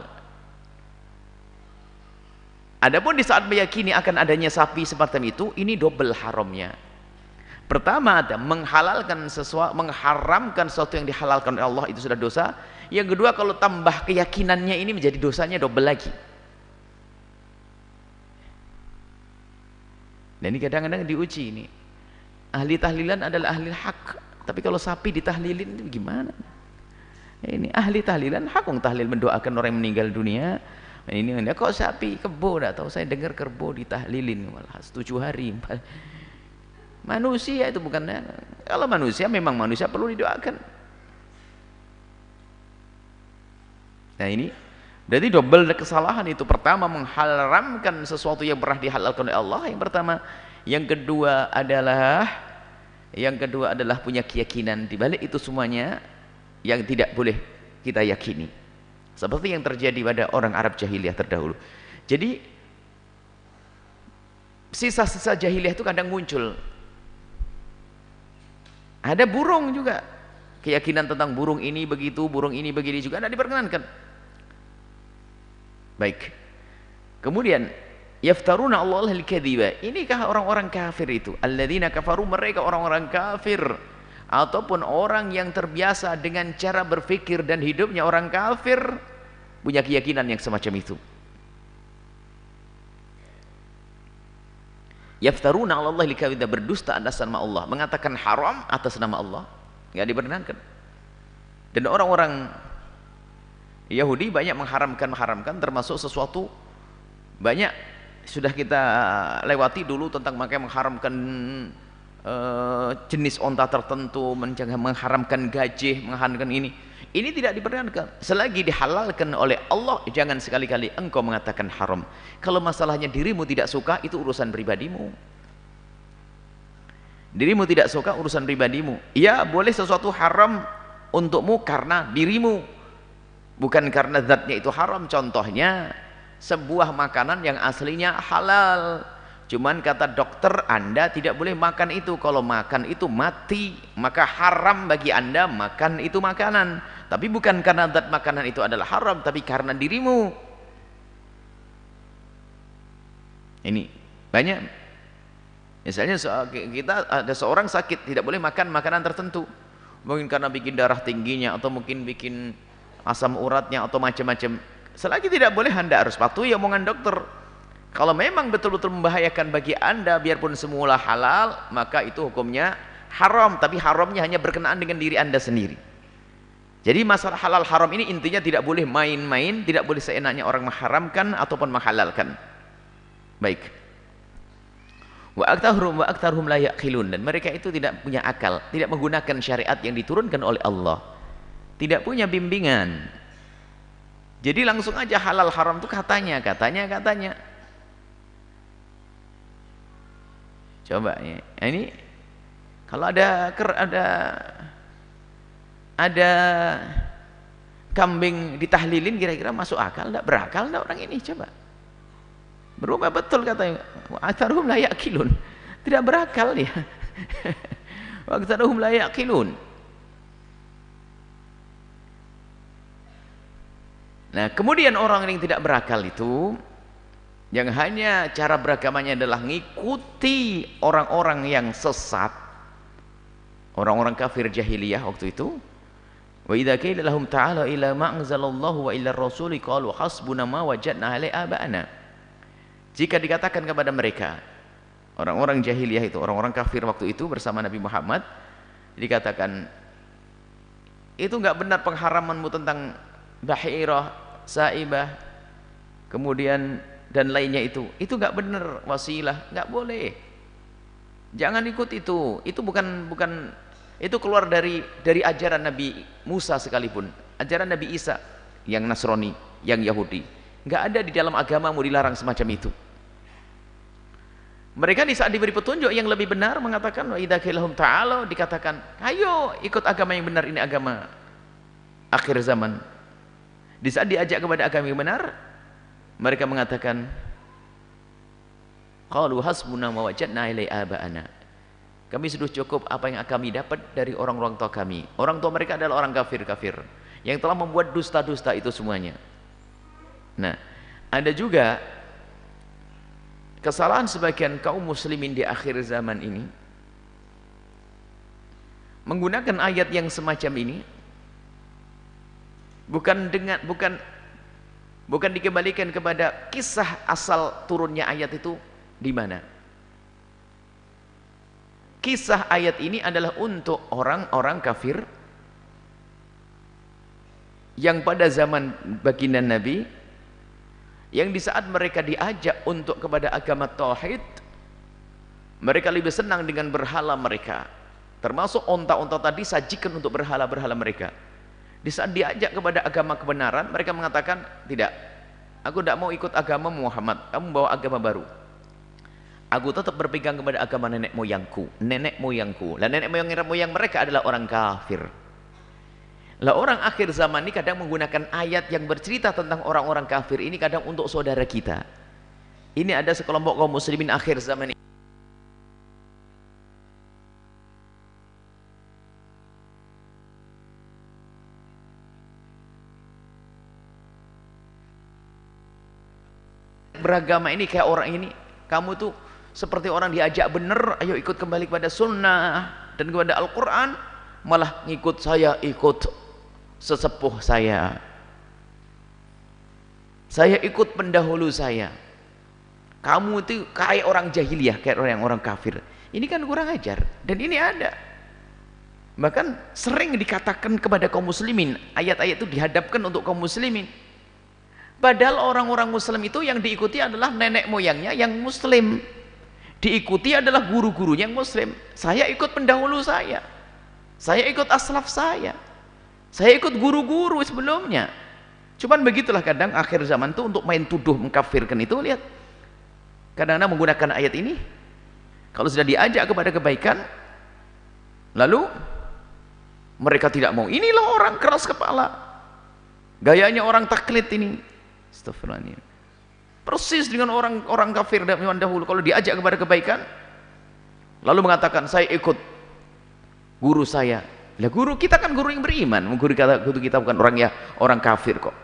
Speaker 1: Adapun di saat meyakini akan adanya sapi semacam itu, ini double haramnya. Pertama ada menghalalkan sesuatu, mengharamkan sesuatu yang dihalalkan oleh Allah, itu sudah dosa. Yang kedua, kalau tambah keyakinannya ini menjadi dosanya double lagi. Dan ini kadang-kadang diuji ini. Ahli tahlilan adalah ahli hak, tapi kalau sapi ditahlilin itu gimana? Ini ahli tahlilan hak, tahlil mendoakan orang yang meninggal dunia. Ini kok sapi, kebo, dah tahu saya dengar kerbau ditahlilin malah 7 hari. Manusia itu bukan, kalau manusia memang manusia perlu didoakan. Nah ini berarti double kesalahan itu. Pertama mengharamkan sesuatu yang pernah dihalalkan oleh Allah, yang pertama. Yang kedua adalah punya keyakinan di balik itu semuanya yang tidak boleh kita yakini. Seperti yang terjadi pada orang Arab jahiliyah terdahulu. Jadi sisa-sisa jahiliyah itu kadang muncul. Ada burung juga, keyakinan tentang burung ini begitu, burung ini begini juga tidak diperkenankan. Baik. Kemudian yaftaruna Allah al-kadziba. Inikah orang-orang kafir itu? Alladzina kafaru, mereka orang-orang kafir ataupun orang yang terbiasa dengan cara berpikir dan hidupnya orang kafir punya keyakinan yang semacam itu. Yaftaruna 'ala Allahi al-kadziba, berdusta atas nama Allah, mengatakan haram atas nama Allah, enggak diperkenankan. Dan orang-orang Yahudi banyak mengharamkan termasuk sesuatu banyak sudah kita lewati dulu tentang makanya mengharamkan jenis onta tertentu, mengharamkan gajih, mengharamkan ini tidak diperkenankan. Selagi dihalalkan oleh Allah, jangan sekali-kali engkau mengatakan haram. Kalau masalahnya dirimu tidak suka, itu urusan pribadimu. Dirimu tidak suka, urusan pribadimu. Ya boleh sesuatu haram untukmu karena dirimu, bukan karena zatnya itu haram. Contohnya sebuah makanan yang aslinya halal, cuman kata dokter Anda tidak boleh makan itu, kalau makan itu mati, maka haram bagi Anda makan itu makanan. Tapi bukan karena zat makanan itu adalah haram, tapi karena dirimu. Ini banyak. Misalnya kita ada seorang sakit, tidak boleh makan makanan tertentu, mungkin karena bikin darah tingginya, atau mungkin bikin asam uratnya, atau macam-macam. Selagi tidak boleh, Anda harus patuhi omongan dokter. Kalau memang betul-betul membahayakan bagi Anda, biarpun semula halal, maka itu hukumnya haram. Tapi haramnya hanya berkenaan dengan diri Anda sendiri. Jadi masalah halal haram ini intinya tidak boleh main-main, tidak boleh seenaknya orang mengharamkan ataupun menghalalkan. Baik. Wa aktsaruhum la yaqilun, dan mereka itu tidak punya akal, tidak menggunakan syariat yang diturunkan oleh Allah, tidak punya bimbingan. Jadi langsung aja halal haram itu katanya. Coba ya, ini kalau ada kambing ditahlilin, kira-kira masuk akal enggak? Berakal enggak orang ini? Coba. Berubah betul katanya. Aktsaruhum la yaqilun. Tidak berakal dia. Aktsaruhum la yaqilun. Nah, kemudian orang yang tidak berakal itu, yang hanya cara beragamanya adalah ngikuti orang-orang yang sesat, orang-orang kafir jahiliyah waktu itu. Wa idza qila lahum ta'ala ila ma anzalallahu wa ila rasuli qalu hasbuna ma wajadna alai aba'ana. Jika dikatakan kepada mereka, orang-orang jahiliyah itu, orang-orang kafir waktu itu bersama Nabi Muhammad, dikatakan, itu enggak benar pengharamanmu tentang bahirah, saibah, kemudian dan lainnya itu enggak benar, wasilah, enggak boleh, jangan ikut itu bukan itu keluar dari ajaran Nabi Musa sekalipun, ajaran Nabi Isa yang Nasrani, yang Yahudi, enggak ada di dalam agamamu, dilarang semacam itu. Mereka di saat diberi petunjuk yang lebih benar mengatakan wa idza qila lahum ta'ala, dikatakan ayo ikut agama yang benar, ini agama akhir zaman. Di saat diajak kepada agama yang benar, mereka mengatakan qalu hasbuna ma wajadna ilai aba'ana. Kami sudah cukup apa yang kami dapat dari orang-orang tua kami. Orang tua mereka adalah orang kafir yang telah membuat dusta-dusta itu semuanya. Nah, ada juga kesalahan sebagian kaum muslimin di akhir zaman ini, menggunakan ayat yang semacam ini bukan dikembalikan kepada kisah asal turunnya ayat itu di mana. Kisah ayat ini adalah untuk orang-orang kafir yang pada zaman baginda Nabi, yang di saat mereka diajak untuk kepada agama tauhid, mereka lebih senang dengan berhala mereka, termasuk onta-onta tadi sajikan untuk berhala-berhala mereka. Di saat diajak kepada agama kebenaran, mereka mengatakan, tidak, aku tidak mau ikut agama Muhammad, kamu bawa agama baru, aku tetap berpegang kepada agama nenek moyangku. Lah nenek moyang mereka adalah orang kafir. Lah orang akhir zaman ini kadang menggunakan ayat yang bercerita tentang orang-orang kafir ini kadang untuk saudara kita. Ini ada sekelompok kaum muslimin akhir zaman ini beragama ini kayak orang ini. Kamu tuh seperti orang diajak bener, ayo ikut kembali kepada sunnah dan kepada Al-Quran, malah ngikut saya, ikut sesepuh saya ikut pendahulu saya. Kamu itu kayak orang jahiliyah, kayak orang kafir. Ini kan kurang ajar, dan ini ada. Bahkan sering dikatakan kepada kaum muslimin, ayat-ayat itu dihadapkan untuk kaum muslimin. Padahal orang-orang muslim itu yang diikuti adalah nenek moyangnya yang muslim, diikuti adalah guru-gurunya yang muslim. Saya ikut pendahulu saya ikut aslaf saya ikut guru-guru sebelumnya. Cuman begitulah kadang akhir zaman itu untuk main tuduh mengkafirkan itu. Lihat, kadang-kadang menggunakan ayat ini, kalau sudah diajak kepada kebaikan lalu mereka tidak mau. Inilah orang keras kepala, gayanya orang taklid ini. Astagfirullahaladzim. Persis dengan orang kafir zaman dahulu, kalau diajak kepada kebaikan lalu mengatakan saya ikut guru saya. Lah guru kita kan guru yang beriman, guru kita bukan orang kafir kok.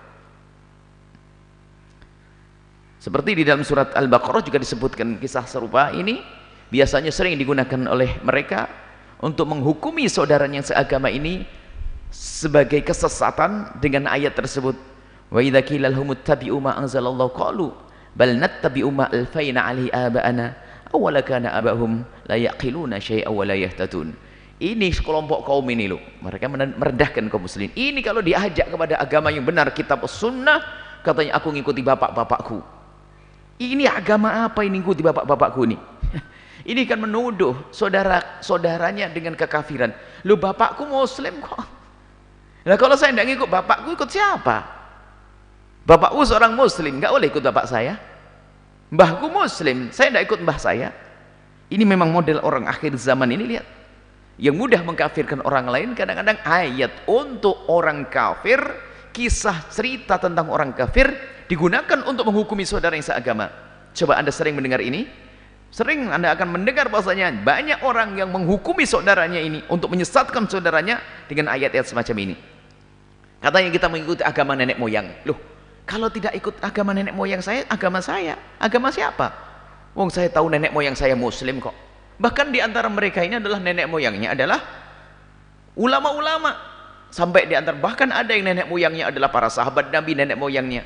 Speaker 1: Seperti di dalam surat Al-Baqarah juga disebutkan kisah serupa ini, biasanya sering digunakan oleh mereka untuk menghukumi saudaranya yang seagama ini sebagai kesesatan dengan ayat tersebut. Wa idza qila lahum ittabi'u ma anzalallahu qalu bal nattabi'u ma alfayna 'alaihi aba'ana aw la kana abahum la yaqiluna syai'an wa la yahtadun. Ini sekelompok kaum ini loh, mereka merendahkan kaum muslimin. Ini kalau diajak kepada agama yang benar, kitab sunnah, katanya aku ngikuti bapak-bapakku. Ini agama apa ini ikuti bapak-bapakku ini? Ini kan menuduh saudara-saudaranya dengan kekafiran. Lu bapakku muslim kok. Nah kalau saya tidak ngikut bapakku, ikut siapa? Bapakku seorang muslim, nggak boleh ikut bapak saya. Mbahku muslim, saya tidak ikut mbah saya. Ini memang model orang akhir zaman ini, lihat. Yang mudah mengkafirkan orang lain, kadang-kadang ayat untuk orang kafir, kisah cerita tentang orang kafir digunakan untuk menghukumi saudara yang seagama. Coba Anda sering mendengar ini? Sering Anda akan mendengar bahwasanya banyak orang yang menghukumi saudaranya ini untuk menyesatkan saudaranya dengan ayat-ayat semacam ini. Katanya kita mengikuti agama nenek moyang. Loh, kalau tidak ikut agama nenek moyang saya, agama saya, agama siapa? Wong saya tahu nenek moyang saya muslim kok. Bahkan di antara mereka ini adalah nenek moyangnya adalah ulama-ulama. Sampai di antara bahkan ada yang nenek moyangnya adalah para sahabat Nabi, nenek moyangnya.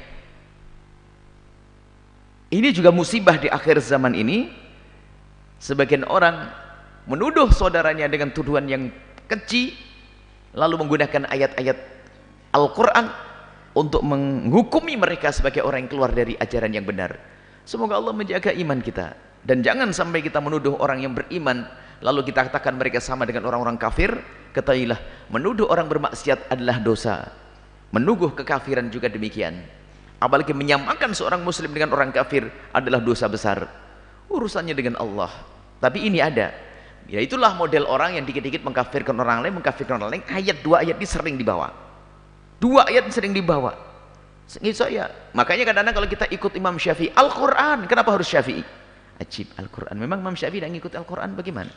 Speaker 1: Ini juga musibah di akhir zaman ini. Sebagian orang menuduh saudaranya dengan tuduhan yang keji, lalu menggunakan ayat-ayat Al-Quran untuk menghukumi mereka sebagai orang yang keluar dari ajaran yang benar. Semoga Allah menjaga iman kita, dan jangan sampai kita menuduh orang yang beriman lalu kita katakan mereka sama dengan orang-orang kafir. Ketahuilah, menuduh orang bermaksiat adalah dosa, menuduh kekafiran juga demikian. Apalagi menyamakan seorang muslim dengan orang kafir adalah dosa besar. Urusannya dengan Allah. Tapi ini ada, ya itulah model orang yang dikit-dikit mengkafirkan orang lain, ayat dua ayat ini sering dibawa. Dua ayat sering dibawa. Saya, makanya kadang-kadang kalau kita ikut Imam Syafi'i, Al-Quran, kenapa harus Syafi'i? Ajib, Al-Quran. Memang Imam Syafi'i tidak ngikut Al-Quran, bagaimana?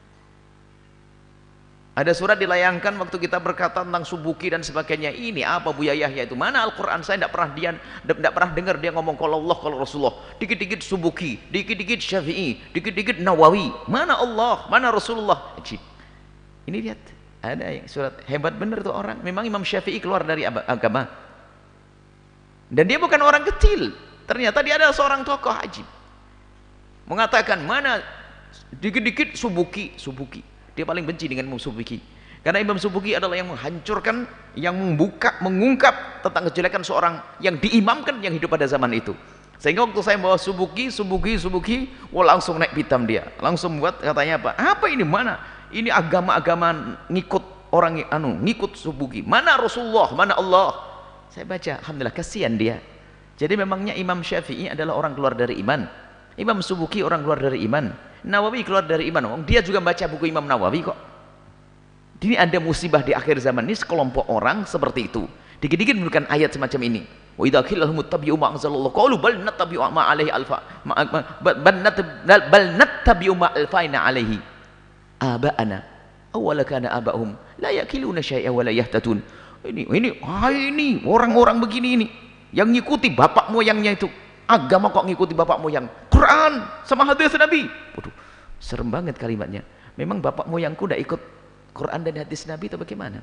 Speaker 1: Ada surat dilayangkan waktu kita berkata tentang subuki dan sebagainya. Ini apa Buya Yahya itu? Mana Al-Quran? Saya tidak pernah dengar dia ngomong kalau Allah, kalau Rasulullah. Dikit-dikit subuki, dikit-dikit Syafi'i, dikit-dikit Nawawi. Mana Allah? Mana Rasulullah? Ajib. Ini lihat, ada yang surat hebat benar tuh orang. Memang Imam Syafi'i keluar dari agama. Dan dia bukan orang kecil. Ternyata dia adalah seorang tokoh ajib. Mengatakan mana dikit-dikit subuki. Dia paling benci dengan Imam Subuki. Karena Imam Subuki adalah yang menghancurkan, yang mengungkap tentang kejelekan seorang yang diimamkan yang hidup pada zaman itu. Sehingga waktu saya bawa Subuki, wah langsung naik pitam dia. Langsung buat katanya apa? Apa ini mana? Ini agama-agama ngikut orang ngikut Subuki. Mana Rasulullah? Mana Allah? Saya baca, alhamdulillah kasihan dia. Jadi memangnya Imam Syafi'i adalah orang keluar dari iman. Imam Subuki orang keluar dari iman. Nawawi keluar dari iman. Dia juga baca buku Imam Nawawi kok. Ini ada musibah di akhir zaman ini, sekelompok orang seperti itu. Dikit-dikit menunjukkan ayat semacam ini. Wa idza qila lahum ittabi'u ma anzalallahu qalu bal nattabi'u ma alaihi alfa bal nattabi'u ma alfaina alaihi aba'ana awwala kana aba'hum la yaqiluna syai'a wa la yahtadun. Ini orang-orang begini ini yang ngikuti bapak moyangnya itu. Agama kok ngikuti bapak moyang, Quran sama hadis Nabi. Waduh, serem banget kalimatnya. Memang bapak moyangku udah ikut Quran dan hadis Nabi atau bagaimana?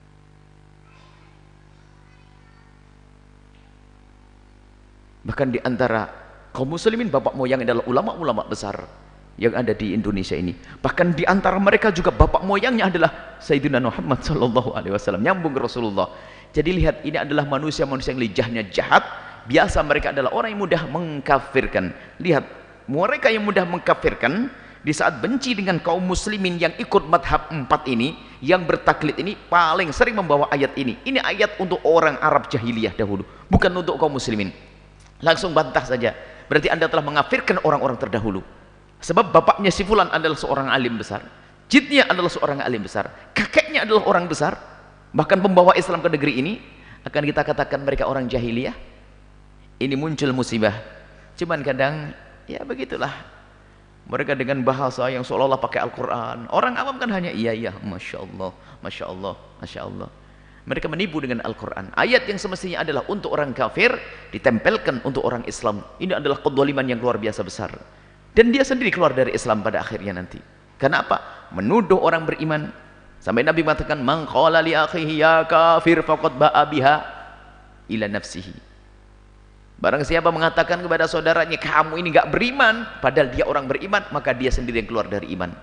Speaker 1: Bahkan di antara kaum muslimin bapak moyang adalah ulama-ulama besar yang ada di Indonesia ini. Bahkan di antara mereka juga bapak moyangnya adalah Sayyidina Muhammad sallallahu alaihi wasallam, nyambung ke Rasulullah. Jadi lihat, ini adalah manusia-manusia yang lijahnya jahat. Biasa mereka adalah orang yang mudah mengkafirkan. Lihat, mereka yang mudah mengkafirkan di saat benci dengan kaum muslimin yang ikut madhab 4 ini, yang bertaklid ini, paling sering membawa ayat ini. Ini ayat untuk orang Arab jahiliyah dahulu, bukan untuk kaum muslimin. Langsung bantah saja. Berarti Anda telah mengkafirkan orang-orang terdahulu. Sebab bapaknya si fulan adalah seorang alim besar, jidnya adalah seorang alim besar, kakeknya adalah orang besar, bahkan pembawa Islam ke negeri ini. Akan kita katakan mereka orang jahiliyah. Ini muncul musibah. Cuman kadang ya begitulah, mereka dengan bahasa yang seolah-olah pakai Al-Quran. Orang awam kan hanya iya, Masya Allah, Masya Allah, Masya Allah. Mereka menipu dengan Al-Quran. Ayat yang semestinya adalah untuk orang kafir ditempelkan untuk orang Islam. Ini adalah kedzaliman yang luar biasa besar. Dan dia sendiri keluar dari Islam pada akhirnya nanti. Karena apa? Menuduh orang beriman. Sampai Nabi mengatakan, man qala li akhihi ya kafir faqad ba'a biha ila nafsihi. Barang siapa mengatakan kepada saudaranya, kamu ini gak beriman, padahal dia orang beriman, maka dia sendiri yang keluar dari iman.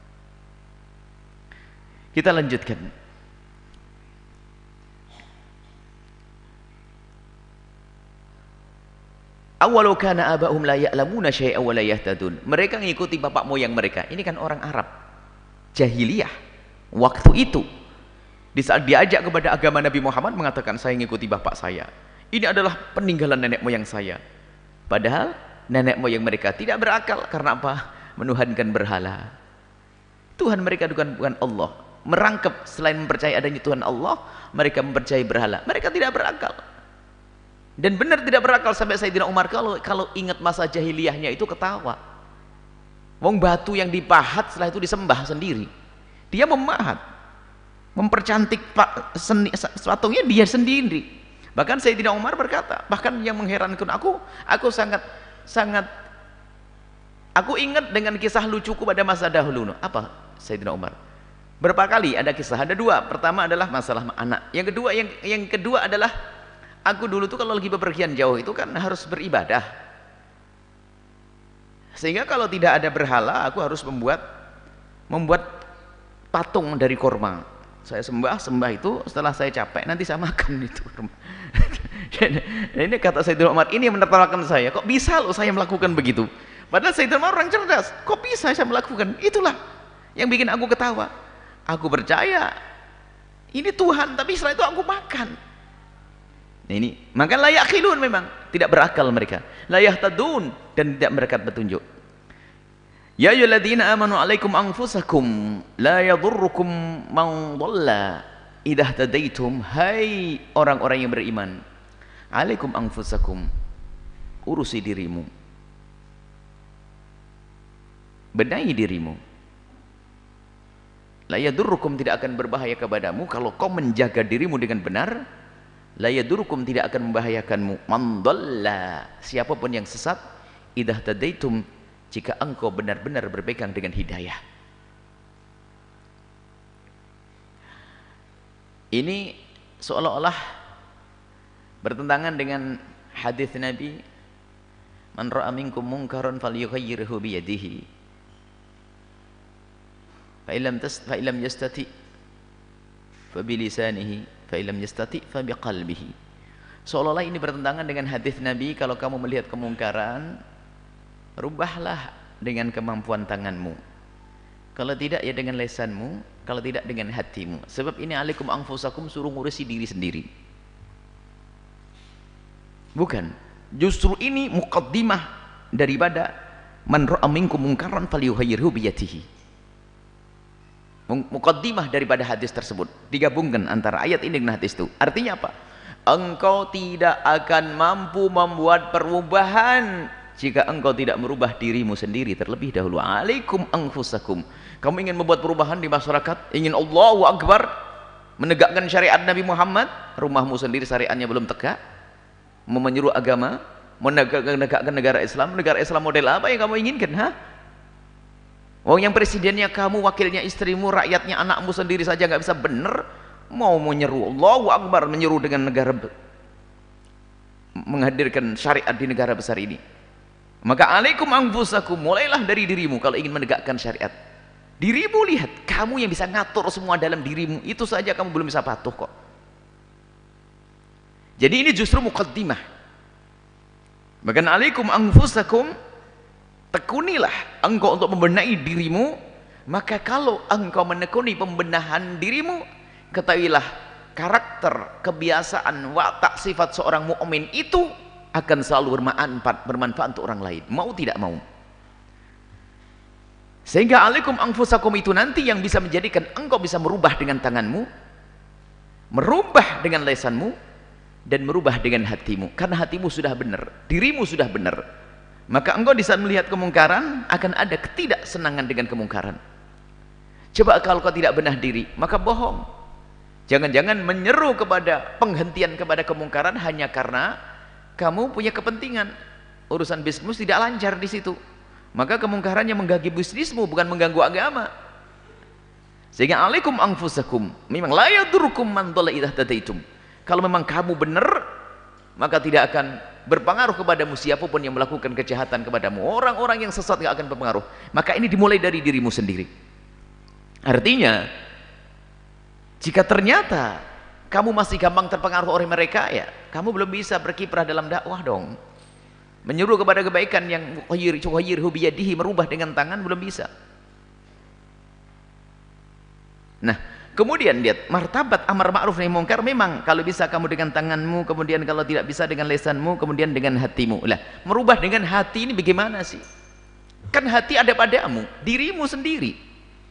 Speaker 1: Kita lanjutkan. Awalau kana abahum la ya'lamuna syai'an wa la yahtadun. Mereka mengikuti bapak moyang mereka. Ini kan orang Arab jahiliyah waktu itu. Di saat diajak kepada agama Nabi Muhammad mengatakan saya mengikuti bapak saya. Ini adalah peninggalan nenek moyang saya. Padahal nenek moyang mereka tidak berakal. Karena apa? Menuhankan berhala. Tuhan mereka bukan Allah. Merangkap selain mempercayai adanya Tuhan Allah, mereka mempercayai berhala. Mereka tidak berakal. Dan benar tidak berakal sampai Sayyidina Umar kalau ingat masa jahiliyahnya itu ketawa. Wong batu yang dipahat setelah itu disembah sendiri. Dia memahat, mempercantik patungnya dia sendiri. Bahkan Sayyidina Umar berkata, bahkan yang mengherankan aku ingat dengan kisah lucuku pada masa dahulu. Apa Sayyidina Umar? Berapa kali ada kisah? Ada dua. Pertama adalah masalah anak. Yang kedua adalah aku dulu tuh kalau lagi bepergian jauh itu kan harus beribadah. Sehingga kalau tidak ada berhala, aku harus membuat patung dari korma. Saya sembah itu, setelah saya capek nanti saya makan itu korma. Ini kata Sayyidina Umar, ini yang menertawakan saya. Kok bisa loh saya melakukan begitu? Padahal Sayyidina Umar orang cerdas. Kok bisa saya melakukan? Itulah yang bikin aku ketawa. Aku percaya ini Tuhan, tapi setelah itu aku makan. Ini maka layak khilun, memang tidak berakal mereka, layak tadun, dan tidak mendapat petunjuk. Ya ayyuhalladzina amanu alaikum anfusakum la yadurrukum man dhalla idza tadaitum. Hai orang-orang yang beriman, alaikum anfusakum, urusi dirimu, benahi dirimu. La yadurrukum, tidak akan berbahaya kepadamu kalau kau menjaga dirimu dengan benar. La yadurukum, tidak akan membahayakanmu. Man dhalla, siapapun yang sesat. Idza tadaitum, jika engkau benar-benar berpegang dengan hidayah. Ini seolah-olah bertentangan dengan hadis Nabi, man ra'a minkum munkaran falyughayyirhu bi yadihi fa illam yastati fa bi lisanihi fa'ilam yastati fa biqalbihi. Seolah-olah ini bertentangan dengan hadis Nabi, kalau kamu melihat kemungkaran, rubahlah dengan kemampuan tanganmu, kalau tidak ya dengan lisanmu, kalau tidak dengan hatimu. Sebab ini alaikum anfusakum, suruh ngurusi diri sendiri. Bukan, justru ini muqaddimah daripada man ra'a minkum munkaran falyughayyirhu biyadihi. Muqaddimah daripada hadis tersebut, digabungkan antara ayat ini dengan hadis itu. Artinya apa? Engkau tidak akan mampu membuat perubahan jika engkau tidak merubah dirimu sendiri terlebih dahulu. Alaikum anfusakum. Kamu ingin membuat perubahan di masyarakat, ingin Allahu Akbar, menegakkan syariat Nabi Muhammad, rumahmu sendiri syariatnya belum tegak, menyuruh agama, menegakkan negara Islam model apa yang kamu inginkan? Yang presidennya kamu, wakilnya istrimu, rakyatnya anakmu sendiri saja nggak bisa benar, mau menyeru Allahu Akbar, menyeru dengan negara, menghadirkan syariat di negara besar ini. Maka alaikum anfusakum, mulailah dari dirimu kalau ingin menegakkan syariat. Dirimu, lihat, kamu yang bisa ngatur semua dalam dirimu, itu saja kamu belum bisa patuh kok. Jadi ini justru muqaddimah. Maka alaikum anfusakum, tekunilah engkau untuk membenahi dirimu. Maka kalau engkau menekuni pembenahan dirimu, ketahuilah karakter, kebiasaan, watak, sifat seorang mukmin itu akan selalu bermanfaat untuk orang lain, mau tidak mau. Sehingga alaikum anfusakum itu nanti yang bisa menjadikan engkau bisa merubah dengan tanganmu, merubah dengan lisanmu, dan merubah dengan hatimu. Karena hatimu sudah benar, dirimu sudah benar, maka engkau di saat melihat kemungkaran akan ada ketidaksenangan dengan kemungkaran. Coba kalau kau tidak benah diri, maka bohong. Jangan-jangan menyeru kepada penghentian kepada kemungkaran hanya karena kamu punya kepentingan, urusan bisnis tidak lancar di situ, maka kemungkarannya mengganggu bisnismu, bukan mengganggu agama. Sehingga alaikum anfusakum, memang la yadurrukum man dhalla idza tadaitum. Kalau memang kamu benar, maka tidak akan berpengaruh kepadamu siapapun yang melakukan kejahatan kepadamu. Orang-orang yang sesat tidak akan berpengaruh. Maka ini dimulai dari dirimu sendiri. Artinya, jika ternyata kamu masih gampang terpengaruh oleh mereka, ya kamu belum bisa berkiprah dalam dakwah dong. Menyuruh kepada kebaikan yang yughayyiru biyadihi, merubah dengan tangan, belum bisa. Nah, kemudian lihat martabat amar ma'ruf nahi munkar, memang kalau bisa kamu dengan tanganmu, kemudian kalau tidak bisa dengan lisanmu, kemudian dengan hatimu. Lah, merubah dengan hati ini bagaimana sih? Kan hati ada padamu, dirimu sendiri.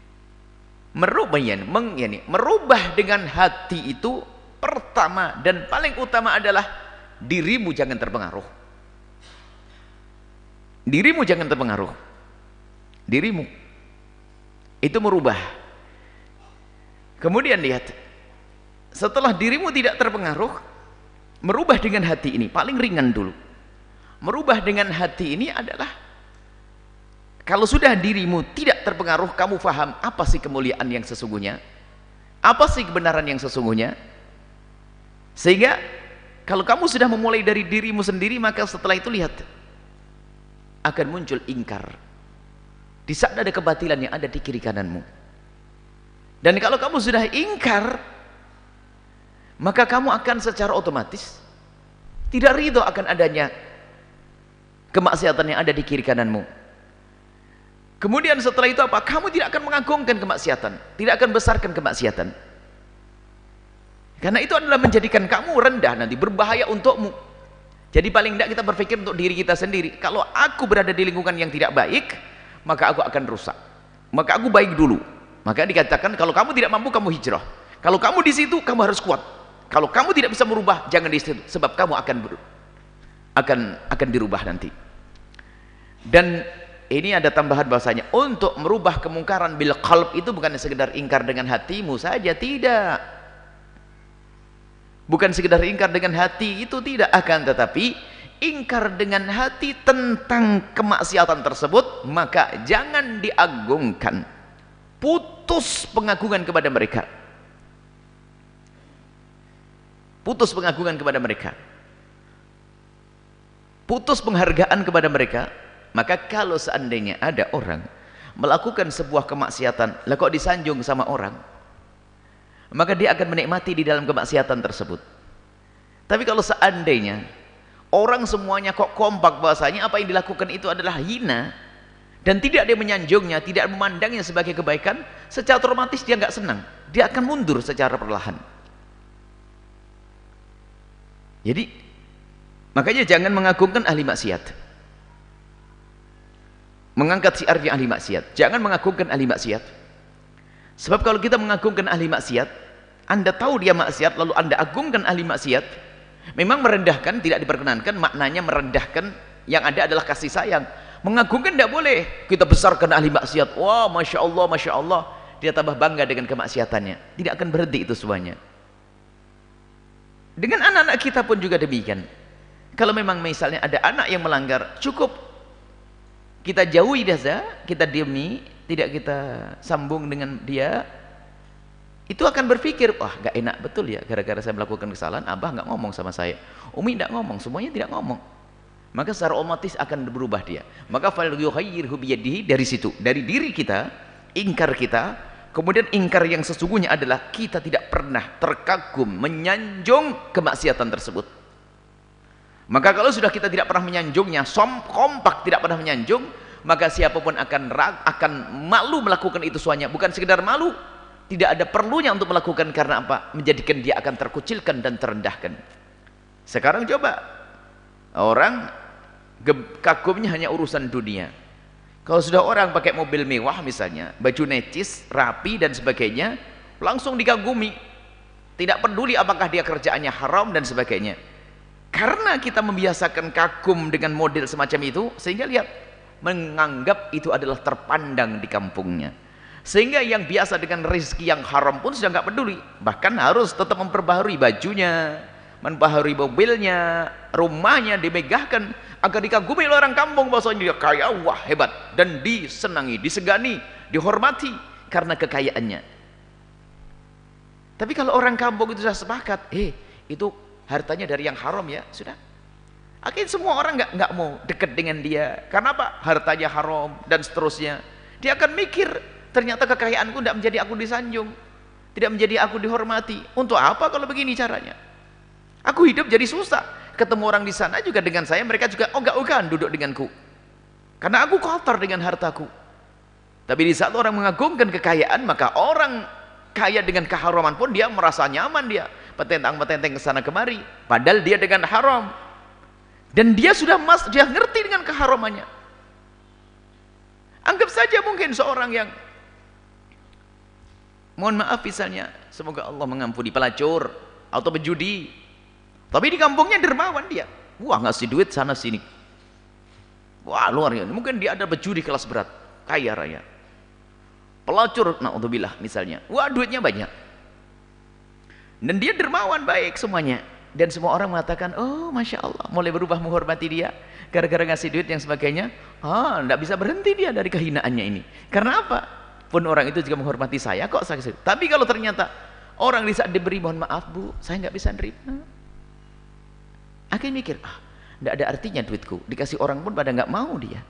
Speaker 1: Merubah dengan hati itu pertama dan paling utama adalah dirimu jangan terpengaruh. Dirimu jangan terpengaruh. Dirimu itu merubah. Kemudian lihat, setelah dirimu tidak terpengaruh, merubah dengan hati ini paling ringan dulu. Merubah dengan hati ini adalah, kalau sudah dirimu tidak terpengaruh, kamu faham apa sih kemuliaan yang sesungguhnya, apa sih kebenaran yang sesungguhnya, sehingga kalau kamu sudah memulai dari dirimu sendiri, maka setelah itu lihat, akan muncul ingkar di saat ada kebatilan yang ada di kiri kananmu. Dan kalau kamu sudah ingkar, maka kamu akan secara otomatis tidak ridho akan adanya kemaksiatan yang ada di kiri kananmu. Kemudian setelah itu apa? Kamu tidak akan mengagungkan kemaksiatan, tidak akan besarkan kemaksiatan, karena itu adalah menjadikan kamu rendah, nanti berbahaya untukmu. Jadi paling tidak kita berpikir untuk diri kita sendiri. Kalau aku berada di lingkungan yang tidak baik, maka aku akan rusak. Maka aku baik dulu. Maka dikatakan kalau kamu tidak mampu, kamu hijrah. Kalau kamu di situ, kamu harus kuat. Kalau kamu tidak bisa merubah, jangan di situ, sebab kamu akan dirubah nanti. Dan ini ada tambahan bahasanya, untuk merubah kemungkaran bil qalb itu bukan sekedar ingkar dengan hatimu saja, tidak. Bukan sekedar ingkar dengan hati, itu tidak, akan tetapi ingkar dengan hati tentang kemaksiatan tersebut, maka jangan diagungkan. Putus pengagungan kepada mereka. Putus pengagungan kepada mereka. Putus penghargaan kepada mereka. Maka kalau seandainya ada orang melakukan sebuah kemaksiatan, lah kok disanjung sama orang, maka dia akan menikmati di dalam kemaksiatan tersebut. Tapi kalau seandainya orang semuanya kok kompak bahasanya apa yang dilakukan itu adalah hina, dan tidak dia menyanjungnya, tidak memandangnya sebagai kebaikan, secara otomatis dia nggak senang, dia akan mundur secara perlahan. Jadi makanya jangan mengagungkan ahli maksiat, mengangkat siarnya ahli maksiat, jangan mengagungkan ahli maksiat. Sebab kalau kita mengagungkan ahli maksiat, Anda tahu dia maksiat lalu Anda agungkan ahli maksiat, memang merendahkan, tidak diperkenankan, maknanya merendahkan, yang ada adalah kasih sayang. Mengagungkan tidak boleh, kita besarkan ahli maksiat, wah Masya Allah, dia tambah bangga dengan kemaksiatannya, tidak akan berhenti itu semuanya. Dengan anak-anak kita pun juga demikian. Kalau memang misalnya ada anak yang melanggar, cukup kita jauhi dia, kita diami, tidak kita sambung dengan dia, itu akan berpikir, wah gak enak betul ya, gara-gara saya melakukan kesalahan, abah gak ngomong sama saya, umi gak ngomong, semuanya tidak ngomong, maka secara otomatis akan berubah dia. Maka fal yughayyirhu biyadihi, dari situ, dari diri kita, ingkar kita. Kemudian ingkar yang sesungguhnya adalah kita tidak pernah terkagum menyanjung kemaksiatan tersebut. Maka kalau sudah kita tidak pernah menyanjungnya, kompak tidak pernah menyanjung, maka siapapun akan malu melakukan itu semuanya. Bukan sekedar malu, tidak ada perlunya untuk melakukan, karena apa? Menjadikan dia akan terkucilkan dan terendahkan. Sekarang coba, orang kagumnya hanya urusan dunia. Kalau sudah orang pakai mobil mewah misalnya, baju necis, rapi dan sebagainya, langsung dikagumi, tidak peduli apakah dia kerjaannya haram dan sebagainya. Karena kita membiasakan kagum dengan model semacam itu, sehingga lihat, menganggap itu adalah terpandang di kampungnya, sehingga yang biasa dengan rezeki yang haram pun sudah nggak peduli, bahkan harus tetap memperbaharui bajunya, memperbaharui mobilnya, rumahnya dimegahkan agar dikagumi oleh orang kampung, bahwasanya dia kaya, wah hebat, dan disenangi, disegani, dihormati karena kekayaannya. Tapi kalau orang kampung itu sudah sepakat, itu hartanya dari yang haram ya, sudah, akhirnya semua orang nggak mau dekat dengan dia. Karena apa? Hartanya haram dan seterusnya. Dia akan mikir, ternyata kekayaanku tidak menjadi aku disanjung, tidak menjadi aku dihormati. Untuk apa kalau begini caranya? Aku hidup jadi susah. ketemu orang di sana juga dengan saya, mereka juga ogah-ogahan duduk denganku. Karena aku kotor dengan hartaku. Tapi di saat orang mengagungkan kekayaan, maka orang kaya dengan keharaman pun dia merasa nyaman, dia petentang-petenteng ke sana kemari. Padahal dia dengan haram. Dan dia sudah dia ngerti dengan keharamannya. Anggap saja mungkin seorang yang, mohon maaf misalnya, semoga Allah mengampuni, pelacur atau penjudi. Tapi di kampungnya dermawan dia. Wah, ngasih duit sana sini. Wah, luar biasa. Mungkin dia ada penjudi kelas berat, kaya raya. Pelacur, naudzubillah misalnya. Wah, duitnya banyak. Dan dia dermawan, baik semuanya. Dan semua orang mengatakan, oh Masya Allah, mulai berubah menghormati dia. Gara-gara ngasih duit yang sebagainya. Tidak bisa berhenti dia dari kehinaannya ini. Karena apa? Pun orang itu juga menghormati saya kok. Tapi kalau ternyata orang di saat diberi, mohon maaf Bu, saya nggak bisa nerima. Akhirnya mikir, tidak ada artinya duitku, dikasih orang pun pada nggak mau dia.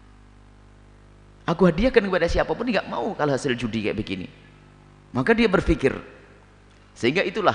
Speaker 1: Aku hadiahkan kepada siapapun dia nggak mau kalau hasil judi kayak begini. Maka dia berpikir, sehingga itulah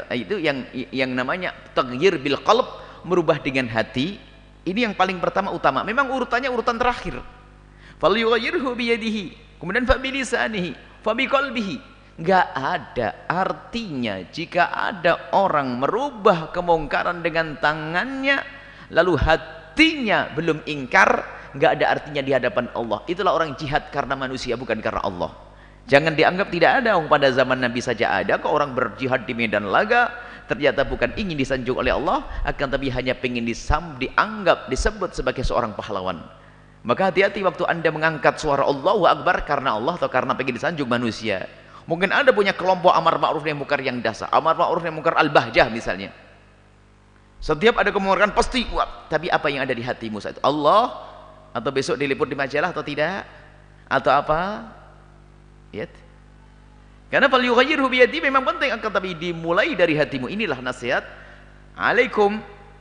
Speaker 1: yang namanya taghyir bil qalb, merubah dengan hati. Ini yang paling pertama utama. Memang urutannya urutan terakhir. Falyughayyirhu biyadihi, kemudian fa bilisanihi, fa biqalbihi. Nggak ada artinya jika ada orang merubah kemungkaran dengan tangannya lalu hatinya belum ingkar, nggak ada artinya di hadapan Allah. Itulah orang jihad karena manusia, bukan karena Allah. Jangan dianggap tidak ada. Pada zaman Nabi saja ada kok orang berjihad di medan laga, ternyata bukan ingin disanjung oleh Allah, akan tapi hanya ingin dianggap, disebut sebagai seorang pahlawan. Maka hati-hati waktu Anda mengangkat suara Allahu Akbar karena Allah atau karena ingin disanjung manusia. Mungkin Anda punya kelompok amar ma'ruf nahi munkar yang dasar, amar ma'ruf nahi munkar al-bahjah misalnya. Setiap ada kemungkaran pasti kuat. Tapi apa yang ada di hatimu saat itu? Allah, atau besok diliput di majalah atau tidak? Atau apa? Lihat. Karena falyughayyirhu biyadi memang penting, akan tapi dimulai dari hatimu. Inilah nasihat. Alaikum.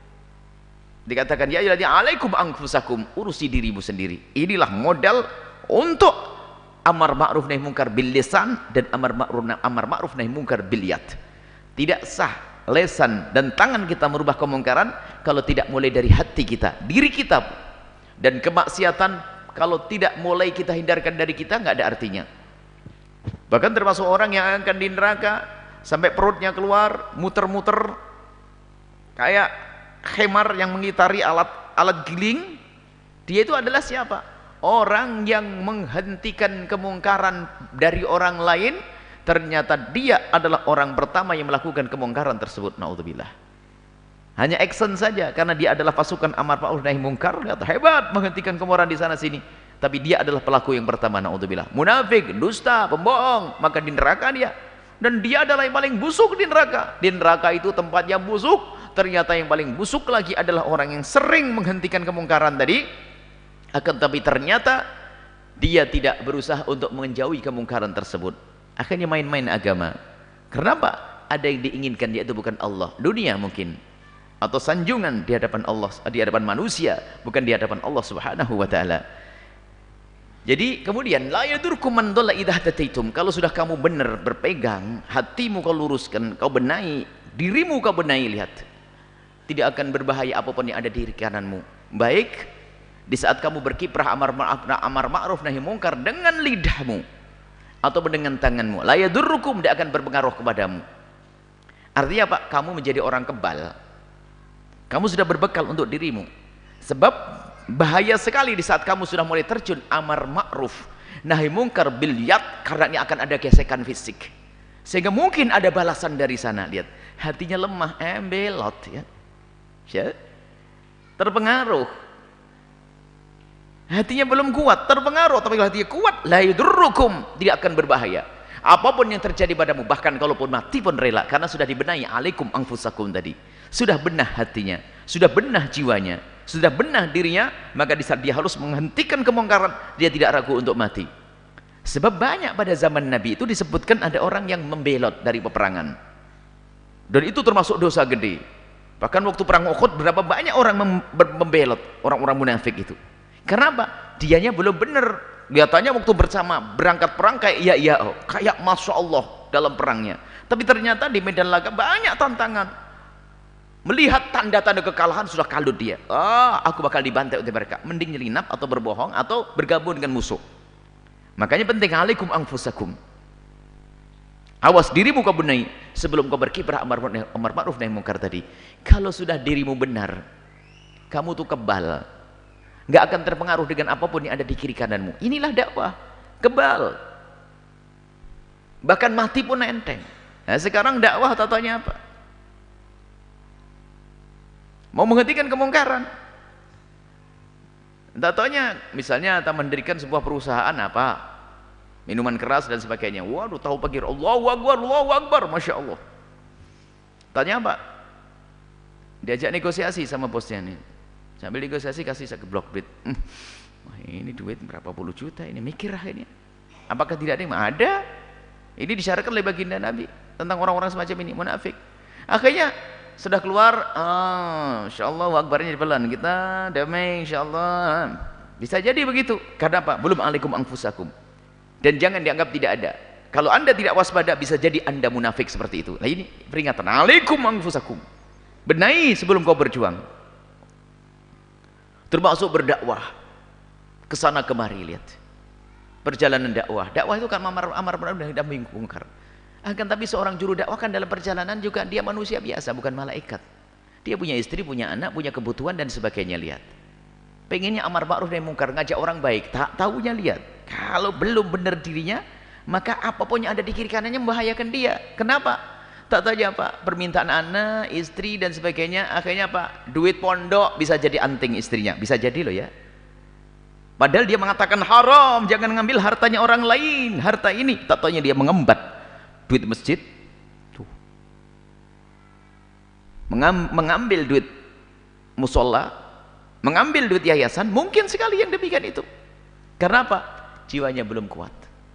Speaker 1: Dikatakan ya ayyuhalladzina alaikum anfusakum, urusi dirimu sendiri. Inilah modal untuk amar ma'ruf nahi munkar bil lisan dan amar ma'ruf nahi munkar bil yad. Tidak sah lesan dan tangan kita merubah kemungkaran kalau tidak mulai dari hati kita, diri kita. Dan kemaksiatan kalau tidak mulai kita hindarkan dari kita, nggak ada artinya. Bahkan termasuk orang yang akan di neraka sampai perutnya keluar, muter-muter kayak khemar yang mengitari alat giling. Dia itu adalah siapa? Orang yang menghentikan kemungkaran dari orang lain, ternyata dia adalah orang pertama yang melakukan kemungkaran tersebut. Naudzubillah. Hanya action saja, karena dia adalah pasukan amar ma'ruf nahi munkar, hebat menghentikan kemungkaran di sana sini. Tapi dia adalah pelaku yang pertama. Naudzubillah. Munafik, dusta, pembohong, maka di neraka dia. Dan dia adalah yang paling busuk di neraka. Di neraka itu tempatnya busuk. Ternyata yang paling busuk lagi adalah orang yang sering menghentikan kemungkaran tadi. Akan tapi ternyata dia tidak berusaha untuk menjauhi kemungkaran tersebut. Akhirnya main-main agama. Kenapa? Ada yang diinginkan, dia itu bukan Allah, dunia mungkin, atau sanjungan di hadapan Allah, di hadapan manusia, bukan di hadapan Allah Subhanahu wa taala. Jadi kemudian la yadurkum man dhalla idza hataitum. Kalau sudah kamu benar berpegang, hatimu kau luruskan, kau benahi, dirimu kau benahi, lihat. Tidak akan berbahaya apapun yang ada di kananmu. Baik di saat kamu berkiprah amar ma'ruf nahi munkar dengan lidahmu atau dengan tanganmu, la yadurrukum, tidak akan berpengaruh kepadamu. Artinya apa? Kamu menjadi orang kebal. Kamu sudah berbekal untuk dirimu. Sebab bahaya sekali di saat kamu sudah mulai terjun amar ma'ruf nahi munkar bil yad, karena ini akan ada gesekan fisik. Sehingga mungkin ada balasan dari sana. Lihat, hatinya lemah, belot ya. Terpengaruh. Hatinya belum kuat, terpengaruh. Tapi kalau hatinya kuat, la yadurrukum, tidak akan berbahaya. Apapun yang terjadi padamu, bahkan kalaupun mati pun rela, karena sudah dibenahi alaikum anfusakum tadi. Sudah benah hatinya, sudah benah jiwanya, sudah benah dirinya, maka di saat dia harus menghentikan kemungkaran, dia tidak ragu untuk mati. Sebab banyak pada zaman Nabi itu disebutkan ada orang yang membelot dari peperangan. Dan itu termasuk dosa gede. Bahkan waktu perang Uhud berapa banyak orang membelot, orang-orang munafik itu. Kenapa? Dianya belum benar. Kelihatannya waktu bersama berangkat perang kayak kayak Masya Allah dalam perangnya. Tapi ternyata di medan laga banyak tantangan. Melihat tanda-tanda kekalahan sudah kalut dia. Aku bakal dibantai oleh mereka. Mending nyelinap atau berbohong atau bergabung dengan musuh. Makanya penting alaikum anfusakum. Awas dirimu kau benahi sebelum kau berkiprah amar ma'ruf nahi munkar tadi. Kalau sudah dirimu benar, kamu tuh kebal. Nggak akan terpengaruh dengan apapun yang ada di kiri kananmu. Inilah dakwah. Kebal. Bahkan mati pun enteng. Nah, sekarang dakwah tatanya apa? Mau menghentikan kemungkaran. Tatanya misalnya kita mendirikan sebuah perusahaan apa? Minuman keras dan sebagainya. Waduh, tahu pakir. Allahu Akbar, Allahu Akbar, Masya Allah. Tanya apa? Diajak negosiasi sama bosnya nih. Sambil negosiasi kasih saya blok duit. Wah, ini duit berapa puluh juta ini, mikir akhirnya. Apakah tidak ada yang ada? Ini disyaratkan oleh baginda Nabi tentang orang-orang semacam ini, munafik. Akhirnya sudah keluar, insyaallah akbarnya di pelan, kita damai insyaallah. Bisa jadi begitu. Karena apa? Belum alaikum anfusakum. Dan jangan dianggap tidak ada. Kalau Anda tidak waspada, bisa jadi Anda munafik seperti itu. Nah ini peringatan, alaikum anfusakum. Benahi sebelum kau berjuang. Termasuk berdakwah kesana kemari, lihat. Perjalanan dakwah. Dakwah itu kan amar ma'ruf nahi munkar. Akan tapi seorang juru dakwah kan dalam perjalanan juga dia manusia biasa, bukan malaikat. Dia punya istri, punya anak, punya kebutuhan dan sebagainya, lihat. Pengennya amar ma'ruf nahi munkar, ngajak orang baik, tak tahunya lihat. Kalau belum benar dirinya, maka apapun yang ada di kiri kanannya membahayakan dia. Kenapa? Tak tahu apa, permintaan anak, istri dan sebagainya, akhirnya apa? Duit pondok bisa jadi anting istrinya, bisa jadi loh ya. Padahal dia mengatakan haram, jangan ngambil hartanya orang lain, harta ini. Tak tahunya dia mengembat duit masjid tuh. Mengambil duit musola, mengambil duit yayasan, mungkin sekali yang demikian itu. Karena apa? Jiwanya belum kuat.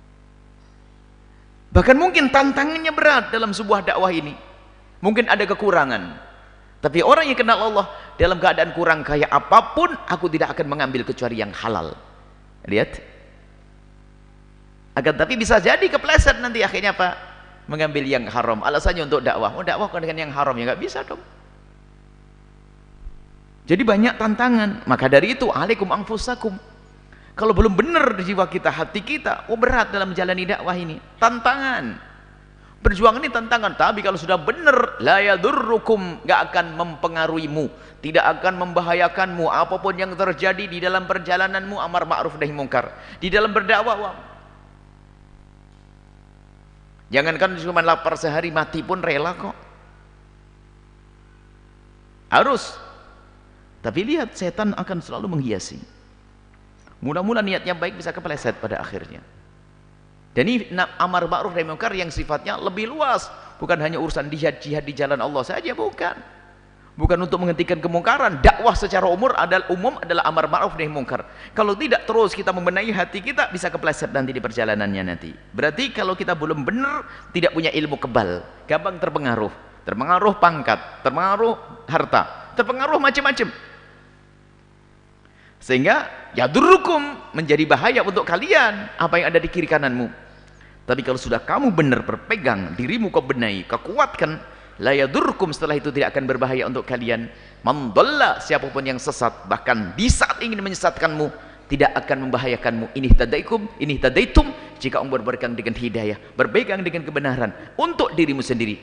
Speaker 1: Bahkan mungkin tantangannya berat dalam sebuah dakwah ini. Mungkin ada kekurangan. Tapi orang yang kenal Allah dalam keadaan kurang kaya apapun, aku tidak akan mengambil kecuali yang halal. Lihat. Akan tapi bisa jadi kepleset nanti akhirnya apa? Mengambil yang haram. Alasannya untuk dakwah. Mau dakwah dengan yang haram ya nggak bisa dong. Jadi banyak tantangan. Maka dari itu alaikum anfusakum. Kalau belum benar di jiwa kita, hati kita, berat dalam menjalani dakwah ini. Tantangan. Perjuangan ini tantangan, tapi kalau sudah benar, la yadurrukum, gak akan mempengaruhimu, tidak akan membahayakanmu apapun yang terjadi di dalam perjalananmu amar ma'ruf nahi munkar, di dalam berdakwah. Jangankan cuma lapar sehari, mati pun rela kok. Harus. Tapi lihat, setan akan selalu menghiasi. Mula-mula niatnya baik bisa kepleset pada akhirnya. Dan ini amar ma'ruf nahi munkar yang sifatnya lebih luas, bukan hanya urusan jihad di jalan Allah saja, bukan untuk menghentikan kemungkaran. Dakwah secara umum adalah amar ma'ruf nahi munkar. Kalau tidak terus kita membenahi hati kita, bisa kepleset nanti di perjalanannya nanti. Berarti kalau kita belum benar, tidak punya ilmu kebal, gampang terpengaruh pangkat, terpengaruh harta, terpengaruh macam-macam. Sehingga yadurrukum, menjadi bahaya untuk kalian apa yang ada di kiri kananmu. Tapi kalau sudah kamu benar berpegang, dirimu kau benahi, kau kuatkan, la yadurrukum, setelah itu tidak akan berbahaya untuk kalian. Man dhalla, siapapun yang sesat, bahkan di saat ingin menyesatkanmu, tidak akan membahayakanmu. Ini tadaitum, jika engkau berpegang dengan hidayah, berpegang dengan kebenaran untuk dirimu sendiri.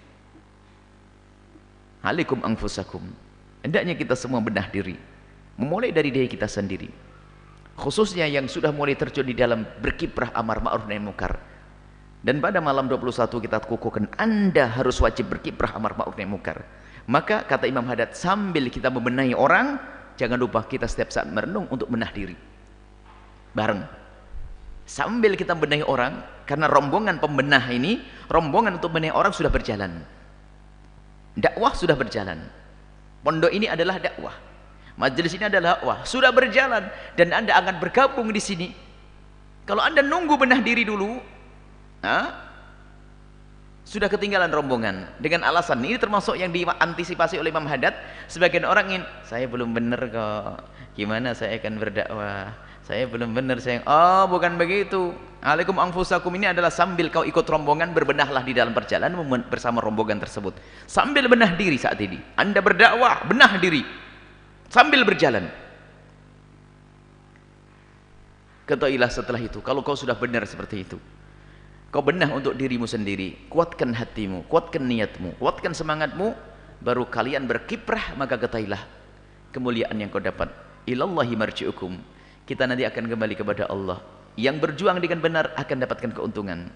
Speaker 1: Alaikum anfusakum. Hendaknya kita semua benah diri, memulai dari diri kita sendiri, khususnya yang sudah mulai terjun di dalam berkiprah amar ma'ruf nahi munkar. Dan pada malam 21 kita kukuhkan, Anda harus wajib berkiprah amar ma'ruf nahi munkar. Maka kata Imam Haddad, sambil kita membenahi orang, jangan lupa kita setiap saat merenung untuk benah diri bareng. Sambil kita membenahi orang, karena rombongan pembenah ini, rombongan untuk membenahi orang sudah berjalan, dakwah sudah berjalan, pondok ini adalah dakwah, majelis ini adalah dakwah, sudah berjalan, dan Anda akan bergabung di sini. Kalau Anda nunggu benah diri dulu, sudah ketinggalan rombongan dengan alasan ini, termasuk yang diantisipasi oleh Imam Haddad. Sebagian orang ingin, saya belum benar kok, gimana saya akan berdakwah, Saya belum benar sayang. Oh, bukan begitu. Alaikum anfusakum ini adalah sambil kau ikut rombongan, berbenahlah di dalam perjalanan bersama rombongan tersebut. Sambil benah diri saat ini. Anda berdakwah, benah diri. Sambil berjalan. Ketahuilah setelah itu, kalau kau sudah benar seperti itu, kau benah untuk dirimu sendiri, kuatkan hatimu, kuatkan niatmu, kuatkan semangatmu, baru kalian berkiprah, maka ketahuilah kemuliaan yang kau dapat. Ilallahi marji'ukum. Kita nanti akan kembali kepada Allah. Yang berjuang dengan benar akan dapatkan keuntungan.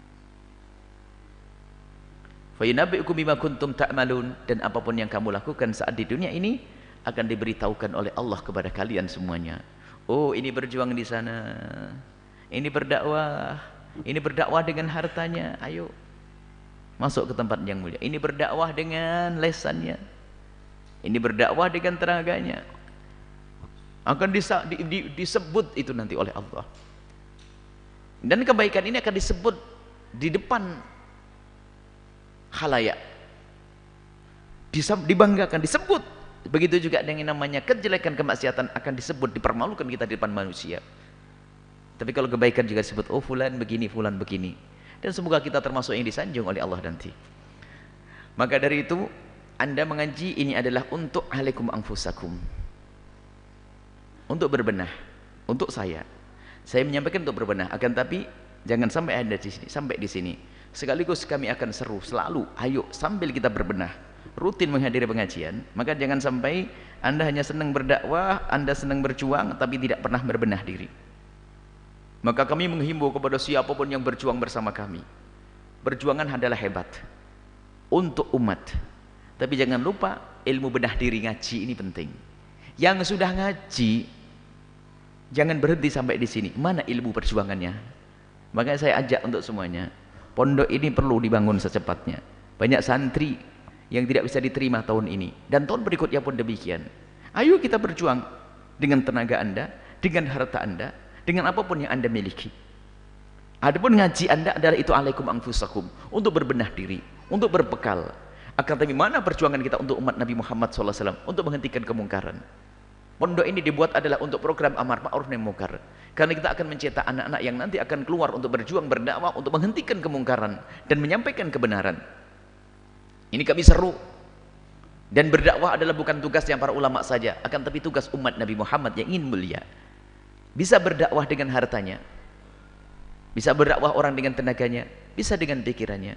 Speaker 1: Fa yunabbi'ukum bima kuntum ta'malun, dan apapun yang kamu lakukan saat di dunia ini akan diberitahukan oleh Allah kepada kalian semuanya. Oh, ini berjuang di sana. Ini berdakwah. Ini berdakwah dengan hartanya. Ayo masuk ke tempat yang mulia. Ini berdakwah dengan lesannya. Ini berdakwah dengan tenaganya. Akan disebut itu nanti oleh Allah. Dan kebaikan ini akan disebut di depan khalayak. Dibanggakan, disebut. Begitu juga dengan namanya kejelekan, kemaksiatan akan disebut, dipermalukan kita di depan manusia. Tapi kalau kebaikan juga disebut, oh fulan begini, fulan begini. Dan semoga kita termasuk yang disanjung oleh Allah nanti. Maka dari itu, Anda mengaji ini adalah untuk alaikum anfusakum. Untuk berbenah, untuk saya menyampaikan untuk berbenah, akan tapi jangan sampai Anda di sini, sampai di sini. Sekaligus kami akan seru selalu, ayo sambil kita berbenah, rutin menghadiri pengajian, maka jangan sampai Anda hanya senang berdakwah, Anda senang berjuang, tapi tidak pernah berbenah diri. Maka kami menghimbau kepada siapapun yang berjuang bersama kami, perjuangan adalah hebat untuk umat, tapi jangan lupa ilmu benah diri ngaji ini penting. Yang sudah ngaji jangan berhenti sampai di sini. Mana ilmu perjuangannya? Makanya saya ajak untuk semuanya, pondok ini perlu dibangun secepatnya. Banyak santri yang tidak bisa diterima tahun ini, dan tahun berikutnya pun demikian. Ayo kita berjuang dengan tenaga Anda, dengan harta Anda, dengan apapun yang Anda miliki. Adapun ngaji Anda adalah itu alaikum anfusakum, untuk berbenah diri, untuk berbekal. Akan tapi mana perjuangan kita untuk umat Nabi Muhammad SAW, untuk menghentikan kemungkaran. Pondok ini dibuat adalah untuk program amar ma'ruf nahi munkar. Karena kita akan mencetak anak-anak yang nanti akan keluar untuk berjuang, berdakwah, untuk menghentikan kemungkaran dan menyampaikan kebenaran. Ini kami seru. Dan berdakwah adalah bukan tugasnya para ulama saja, akan tapi tugas umat Nabi Muhammad yang ingin mulia. Bisa berdakwah dengan hartanya, bisa berdakwah orang dengan tenaganya, bisa dengan pikirannya.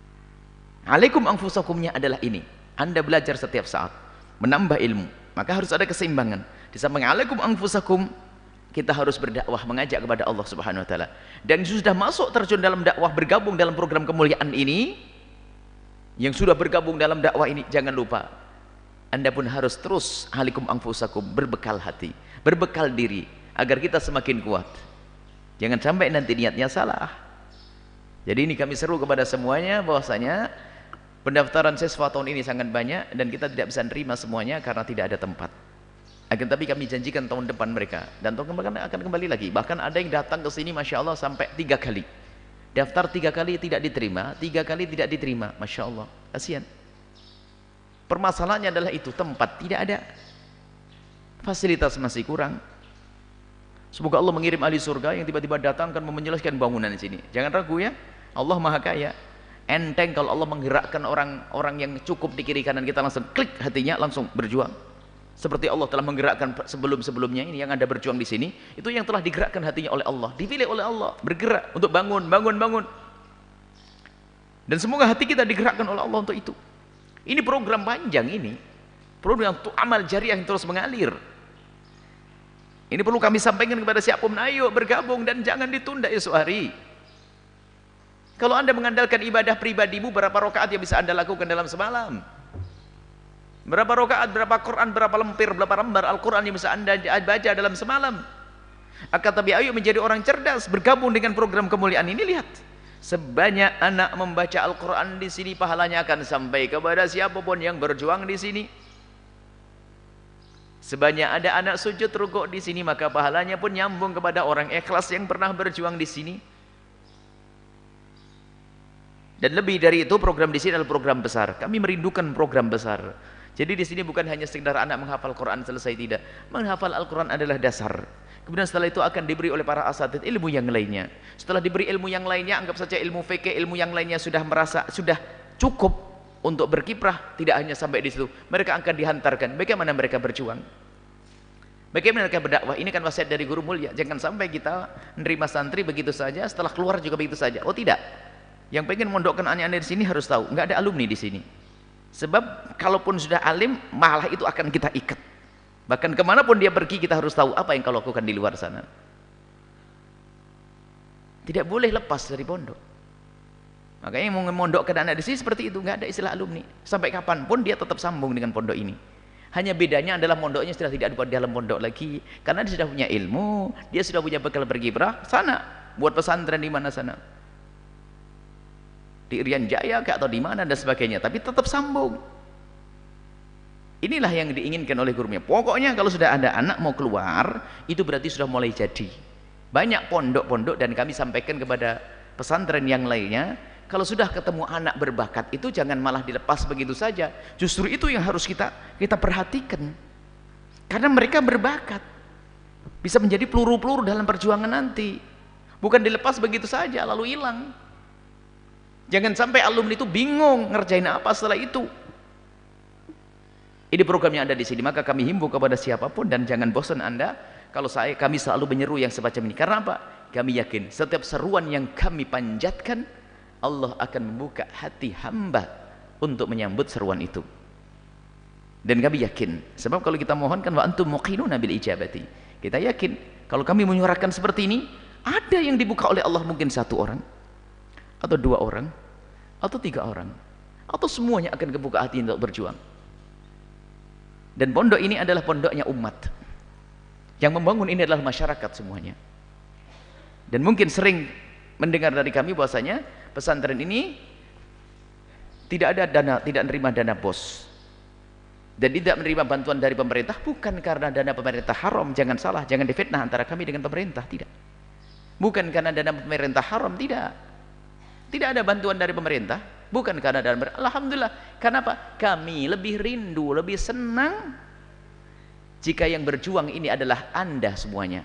Speaker 1: Alaikum anfusakumnya adalah ini. Anda belajar setiap saat, menambah ilmu, maka harus ada keseimbangan. Di samping alaikum anfusakum, kita harus berdakwah, mengajak kepada Allah Subhanahu wa taala. Dan sudah masuk terjun dalam dakwah, bergabung dalam program kemuliaan ini, yang sudah bergabung dalam dakwah ini, jangan lupa Anda pun harus terus alaikum anfusakum, berbekal hati, berbekal diri, agar kita semakin kuat. Jangan sampai nanti niatnya salah. Jadi ini kami seru kepada semuanya, bahwasanya pendaftaran siswa tahun ini sangat banyak, dan kita tidak bisa nerima semuanya karena tidak ada tempat. Akan tapi kami janjikan tahun depan mereka, dan tahun depan akan kembali lagi. Bahkan ada yang datang ke sini, masya Allah, sampai 3 kali. Daftar 3 kali tidak diterima, 3 kali tidak diterima, masya Allah, kasihan. Permasalahannya adalah itu, tempat tidak ada, fasilitas masih kurang. Semoga Allah mengirim ahli surga yang tiba-tiba datang akan menjelaskan bangunan di sini. Jangan ragu ya, Allah Maha Kaya. Enteng kalau Allah menggerakkan orang-orang yang cukup di kiri kanan kita, langsung klik hatinya, langsung berjuang. Seperti Allah telah menggerakkan sebelum-sebelumnya ini yang Anda berjuang di sini, itu yang telah digerakkan hatinya oleh Allah, dipilih oleh Allah, bergerak untuk bangun. Dan semoga hati kita digerakkan oleh Allah untuk itu. Ini program panjang ini, program untuk amal jariah yang terus mengalir. Ini perlu kami sampaikan kepada siapapun, ayo bergabung dan jangan ditunda esok hari. Kalau Anda mengandalkan ibadah pribadimu, berapa rakaat yang bisa Anda lakukan dalam semalam? Berapa rakaat, berapa Quran, berapa lembar Al-Quran yang bisa Anda baca dalam semalam? Akan tapi ayo menjadi orang cerdas, bergabung dengan program kemuliaan ini. Lihat, sebanyak anak membaca Al-Quran di sini, pahalanya akan sampai kepada siapapun yang berjuang di sini. Sebanyak ada anak sujud rukuk di sini, maka pahalanya pun nyambung kepada orang ikhlas yang pernah berjuang di sini. Dan lebih dari itu, program di sini adalah program besar. Kami merindukan program besar. Jadi di sini bukan hanya sekedar anak menghafal Quran selesai, tidak. Menghafal Al-Quran adalah dasar. Kemudian setelah itu akan diberi oleh para asatidz ilmu yang lainnya. Setelah diberi ilmu yang lainnya, anggap saja ilmu fikih, ilmu yang lainnya sudah merasa sudah cukup untuk berkiprah, tidak hanya sampai di situ. Mereka akan dihantarkan. Bagaimana mereka berjuang? Bagaimana mereka berdakwah? Ini kan wasiat dari guru mulia. Jangan sampai kita menerima santri begitu saja, setelah keluar juga begitu saja. Oh tidak. Yang pengen mondokkan anak-anak di sini harus tahu, nggak ada alumni di sini. Sebab kalaupun sudah alim, malah itu akan kita ikat. Bahkan kemanapun dia pergi, kita harus tahu apa yang kau lakukan di luar sana. Tidak boleh lepas dari pondok. Makanya mau memondokkan anak di sini seperti itu, nggak ada istilah alumni. Sampai kapanpun dia tetap sambung dengan pondok ini. Hanya bedanya adalah pondoknya sudah tidak ada di dalam pondok lagi, karena dia sudah punya ilmu, dia sudah punya bekal berkiprah. Sana buat pesantren di mana sana, di Irian Jaya atau di mana dan sebagainya, tapi tetap sambung. Inilah yang diinginkan oleh gurunya. Pokoknya kalau sudah ada anak mau keluar, itu berarti sudah mulai jadi. Banyak pondok-pondok, dan kami sampaikan kepada pesantren yang lainnya, kalau sudah ketemu anak berbakat itu jangan malah dilepas begitu saja. Justru itu yang harus kita perhatikan. Karena mereka berbakat. Bisa menjadi peluru-peluru dalam perjuangan nanti. Bukan dilepas begitu saja lalu hilang. Jangan sampai alumni itu bingung ngerjain apa setelah itu. Ini programnya ada di sini, maka kami himbau kepada siapapun, dan jangan bosan Anda kalau kami selalu menyeru yang semacam ini. Karena apa? Kami yakin setiap seruan yang kami panjatkan, Allah akan membuka hati hamba untuk menyambut seruan itu. Dan kami yakin, sebab kalau kita mohonkan wa antum muqinuna bil ijabati, kita yakin kalau kami menyuarakan seperti ini, ada yang dibuka oleh Allah, mungkin 1 orang atau 2 orang atau 3 orang, atau semuanya akan kebuka hati untuk berjuang. Dan pondok ini adalah pondoknya umat. Yang membangun ini adalah masyarakat semuanya. Dan mungkin sering mendengar dari kami bahwasanya pesantren ini tidak ada dana, tidak menerima dana bos. Dan tidak menerima bantuan dari pemerintah, bukan karena dana pemerintah haram, jangan salah, jangan difitnah antara kami dengan pemerintah, tidak. Bukan karena dana pemerintah haram, tidak. Tidak ada bantuan dari pemerintah. Bukan karena dalam alhamdulillah. Kenapa? Kami lebih rindu, lebih senang jika yang berjuang ini adalah Anda semuanya.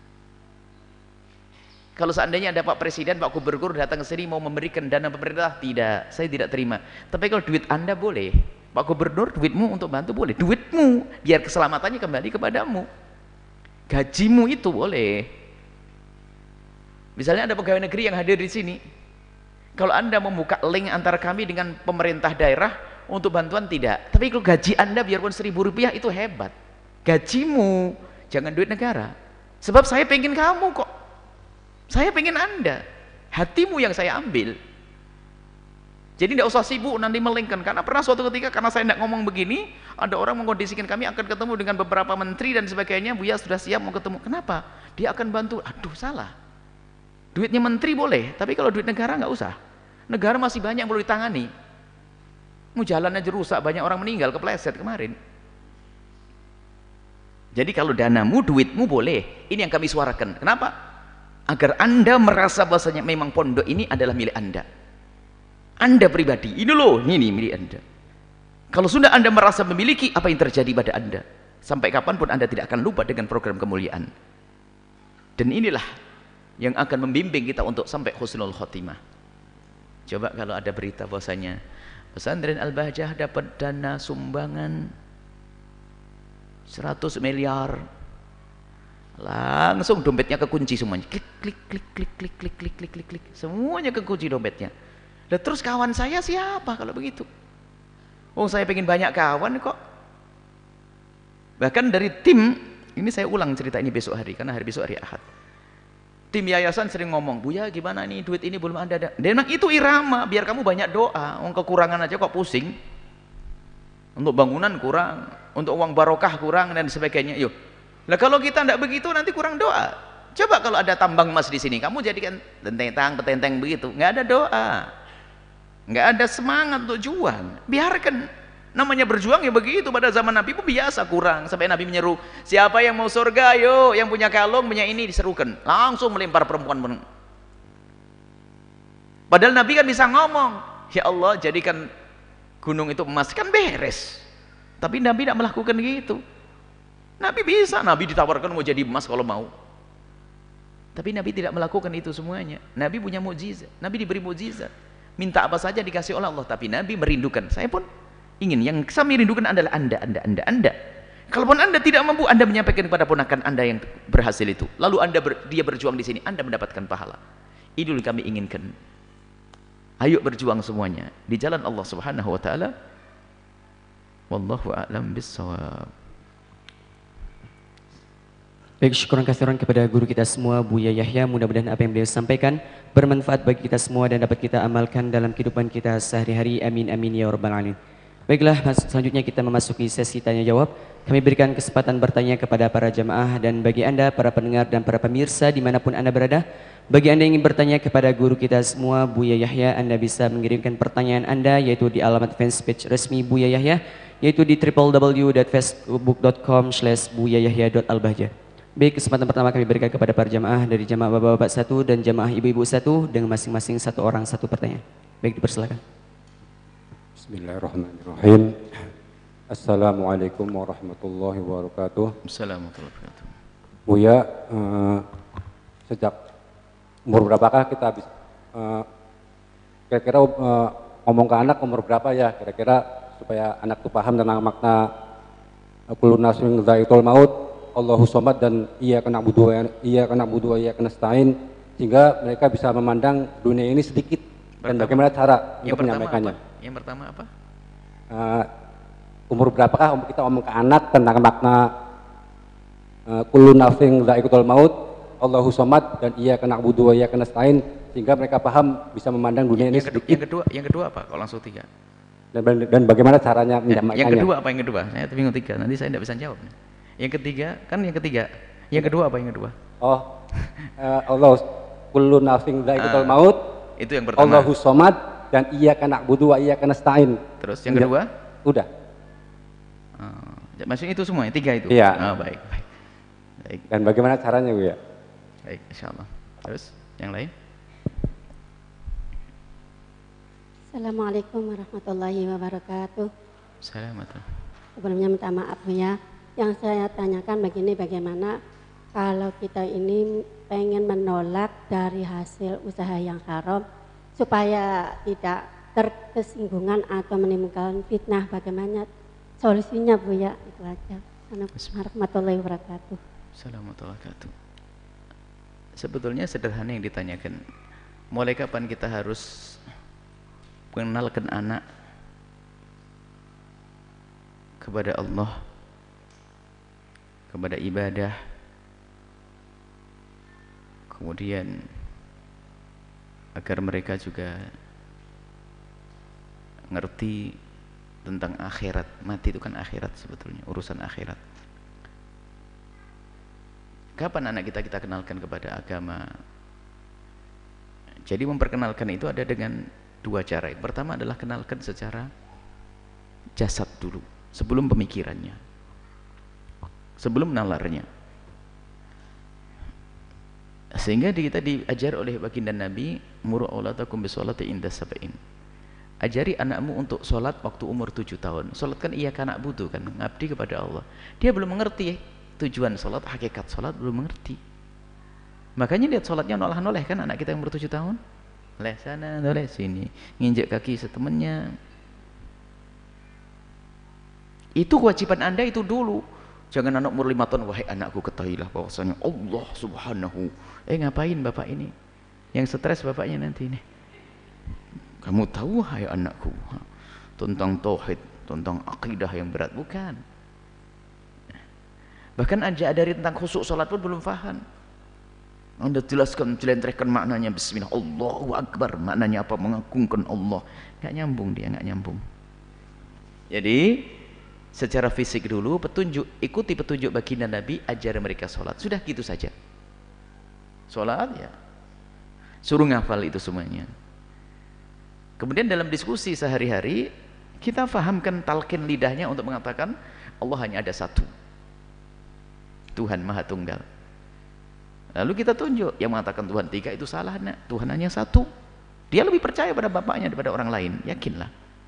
Speaker 1: Kalau seandainya ada Pak Presiden, Pak Gubernur datang ke sini mau memberikan dana pemerintah, tidak, saya tidak terima. Tapi kalau duit Anda boleh, Pak Gubernur, duitmu untuk bantu boleh, duitmu biar keselamatannya kembali kepadamu. Gajimu itu boleh. Misalnya ada pegawai negeri yang hadir di sini. Kalau Anda membuka link antara kami dengan pemerintah daerah untuk bantuan, tidak. Tapi kalau gaji Anda biarpun Rp1.000 itu hebat. Gajimu, jangan duit negara. Sebab saya pengen kamu kok. Saya pengen Anda. Hatimu yang saya ambil. Jadi tidak usah sibuk nanti melingkan. Karena pernah suatu ketika, karena saya tidak ngomong begini, ada orang mengkondisikan kami akan ketemu dengan beberapa menteri dan sebagainya. Buya sudah siap mau ketemu. Kenapa? Dia akan bantu. Aduh, salah. Duitnya menteri boleh, tapi kalau duit negara nggak usah. Negara masih banyak yang perlu ditangani. Mau jalan aja rusak, banyak orang meninggal kepleset kemarin. Jadi kalau danamu, duitmu boleh. Ini yang kami suarakan. Kenapa? Agar Anda merasa bahwasanya memang pondok ini adalah milik Anda. Anda pribadi, ini loh, ini milik Anda. Kalau sudah Anda merasa memiliki, apa yang terjadi pada Anda? Sampai kapanpun Anda tidak akan lupa dengan program kemuliaan. Dan inilah yang akan membimbing kita untuk sampai husnul khotimah. Coba kalau ada berita bahwasanya pesantren Al-Bahjah dapat dana sumbangan 100 miliar, langsung dompetnya kekunci semuanya. Klik klik klik klik klik klik klik klik klik klik, semuanya kekunci dompetnya. Lah terus kawan saya siapa kalau begitu? Oh, saya pengen banyak kawan kok. Bahkan dari tim ini, saya ulang cerita ini besok hari, karena hari besok hari Ahad. Tim yayasan sering ngomong, Buya gimana nih, duit ini belum ada. Dia bilang, itu irama, biar kamu banyak doa. Kekurangan aja kok pusing. Untuk bangunan kurang, untuk uang barokah kurang, dan sebagainya. Yuk, lah kalau kita tidak begitu nanti kurang doa. Coba kalau ada tambang emas di sini, kamu jadikan petenteng begitu, nggak ada doa, nggak ada semangat untuk juang. Biarkan. Namanya berjuang ya begitu. Pada zaman Nabi pun biasa kurang, sampai Nabi menyeru, siapa yang mau surga, yo, yang punya kalung, punya ini, diserukan, langsung melempar perempuan. Padahal Nabi kan bisa ngomong, ya Allah jadikan gunung itu emas, kan beres. Tapi Nabi tidak melakukan gitu. Nabi bisa, Nabi ditawarkan mau jadi emas kalau mau. Tapi Nabi tidak melakukan itu semuanya. Nabi punya mukjizat. Nabi diberi mukjizat. Minta apa saja dikasih oleh Allah. Tapi Nabi merindukan. Saya pun ingin. Yang saya rindukan adalah Anda. Kalaupun Anda tidak mampu, Anda menyampaikan kepada ponakan Anda yang berhasil itu. Lalu dia berjuang di sini, Anda mendapatkan pahala. Ini dulu kami inginkan. Ayo berjuang semuanya di jalan Allah Subhanahu wa taala. Wallahu a'lam bissawab.
Speaker 2: Baik, syukuran katsiran kepada guru kita semua, Buya Yahya. Mudah-mudahan apa yang beliau sampaikan bermanfaat bagi kita semua dan dapat kita amalkan dalam kehidupan kita sehari-hari. Amin amin ya rabbal alamin. Baiklah, selanjutnya kita memasuki sesi tanya jawab. Kami berikan kesempatan bertanya kepada para jamaah dan bagi Anda para pendengar dan para pemirsa dimanapun Anda berada. Bagi Anda yang ingin bertanya kepada guru kita semua, Buya Yahya, Anda bisa mengirimkan pertanyaan Anda yaitu di alamat fanspage resmi Buya Yahya, yaitu di www.facebook.com/buyayahya.albahjah. Baik, kesempatan pertama kami berikan kepada para jamaah dari jamaah bapak-bapak satu dan jamaah ibu-ibu satu dengan masing-masing satu orang satu pertanyaan. Baik, dipersilakan.
Speaker 5: Bismillahirrahmanirrahim. Assalamualaikum warahmatullahi wabarakatuh.
Speaker 1: Assalamualaikum warahmatullahi wabarakatuh.
Speaker 5: Buya, sejak umur berapakah kita habis kira-kira ngomong ke anak umur berapa ya kira-kira supaya anak itu paham tentang makna kullu nafsin dha'iqatul maut, Allahu somad dan iyyaka na'budu wa iyyaka nasta'in, sehingga mereka bisa memandang dunia ini sedikit dan bagaimana cara untuk menyampaikannya.
Speaker 1: Yang pertama apa?
Speaker 5: Umur berapakah kita ngomong ke anak tentang makna kullu nafsin dha'iqatul maut, Allahu somad dan iyyaka na'budu wa iyyaka nasta'in, sehingga mereka paham bisa memandang dunia ini sedikit.
Speaker 1: Yang kedua apa? Kalau langsung tiga.
Speaker 5: Dan bagaimana caranya menyampaikannya?
Speaker 1: Yang kedua apa yang kedua? Saya bingung tiga. Nanti saya tidak bisa jawab. Yang ketiga kan yang ketiga. Yang kedua apa yang kedua?
Speaker 5: Oh, Allah kullu nafsin dha'iqatul maut.
Speaker 1: Itu yang pertama.
Speaker 5: Allahu somad dan iyyaka na'budu wa iyyaka nasta'in.
Speaker 1: Terus yang kedua?
Speaker 5: Udah.
Speaker 1: Maksudnya itu semua, tiga itu?
Speaker 5: Iya.
Speaker 1: Baik.
Speaker 5: Dan bagaimana caranya, Bu ya?
Speaker 1: Baik, insyaallah. Terus yang lain?
Speaker 6: Assalamualaikum warahmatullahi wabarakatuh.
Speaker 1: Assalamualaikum.
Speaker 6: Sebelumnya minta maaf Bu ya. Yang saya tanyakan begini, bagaimana kalau kita ini pengen menolak dari hasil usaha yang haram supaya tidak terkesinggungan atau menimbulkan fitnah, bagaimana solusinya Bu ya? Itu aja. Assalamualaikum warahmatullahi wabarakatuh.
Speaker 1: Assalamualaikum warahmatullahi wabarakatuh. Sebetulnya sederhana yang ditanyakan. Mulai kapan kita harus mengenalkan anak kepada Allah, kepada ibadah, kemudian agar mereka juga ngerti tentang akhirat. Mati itu kan akhirat sebetulnya, urusan akhirat. Kapan anak kita kenalkan kepada agama? Jadi memperkenalkan itu ada dengan dua cara. Yang pertama adalah kenalkan secara jasad dulu, sebelum pemikirannya, sebelum nalarnya. Sehingga kita diajar oleh baginda Nabi, muru auladakum bisolati inda sab'in. Ajari anakmu untuk sholat waktu umur 7 tahun. Sholat kan iya kanak butuh kan, ngabdi kepada Allah. Dia belum mengerti tujuan sholat, hakikat sholat belum mengerti. Makanya lihat sholatnya noleh-noleh kan anak kita yang umur 7 tahun. Noleh sana, noleh sini, nginjek kaki setemennya. Itu kewajiban Anda itu dulu. Jangan anak umur 5 tahun, wahai anakku ketahuilah bahwasanya Allah subhanahu. Ngapain bapak ini? Yang stres bapaknya nanti ini. Kamu tahu hai anakku tentang tauhid, tentang akidah yang berat, bukan? Bahkan dari tentang khusyuk salat pun belum faham. Anda jelaskan, jelentrehkan maknanya bismillah, Allahu akbar, maknanya apa? Mengagungkan Allah. Enggak nyambung dia, enggak nyambung. Jadi secara fisik dulu petunjuk, ikuti petunjuk baginda Nabi, ajar mereka salat. Sudah gitu saja. Salat ya. Suruh ngafal itu semuanya. Kemudian dalam diskusi sehari-hari kita fahamkan, talqin lidahnya untuk mengatakan Allah hanya ada satu, Tuhan Maha Tunggal. Lalu kita tunjuk yang mengatakan Tuhan tiga itu salah, nak. Tuhan hanya satu. Dia lebih percaya pada bapaknya daripada orang lain, yakinlah.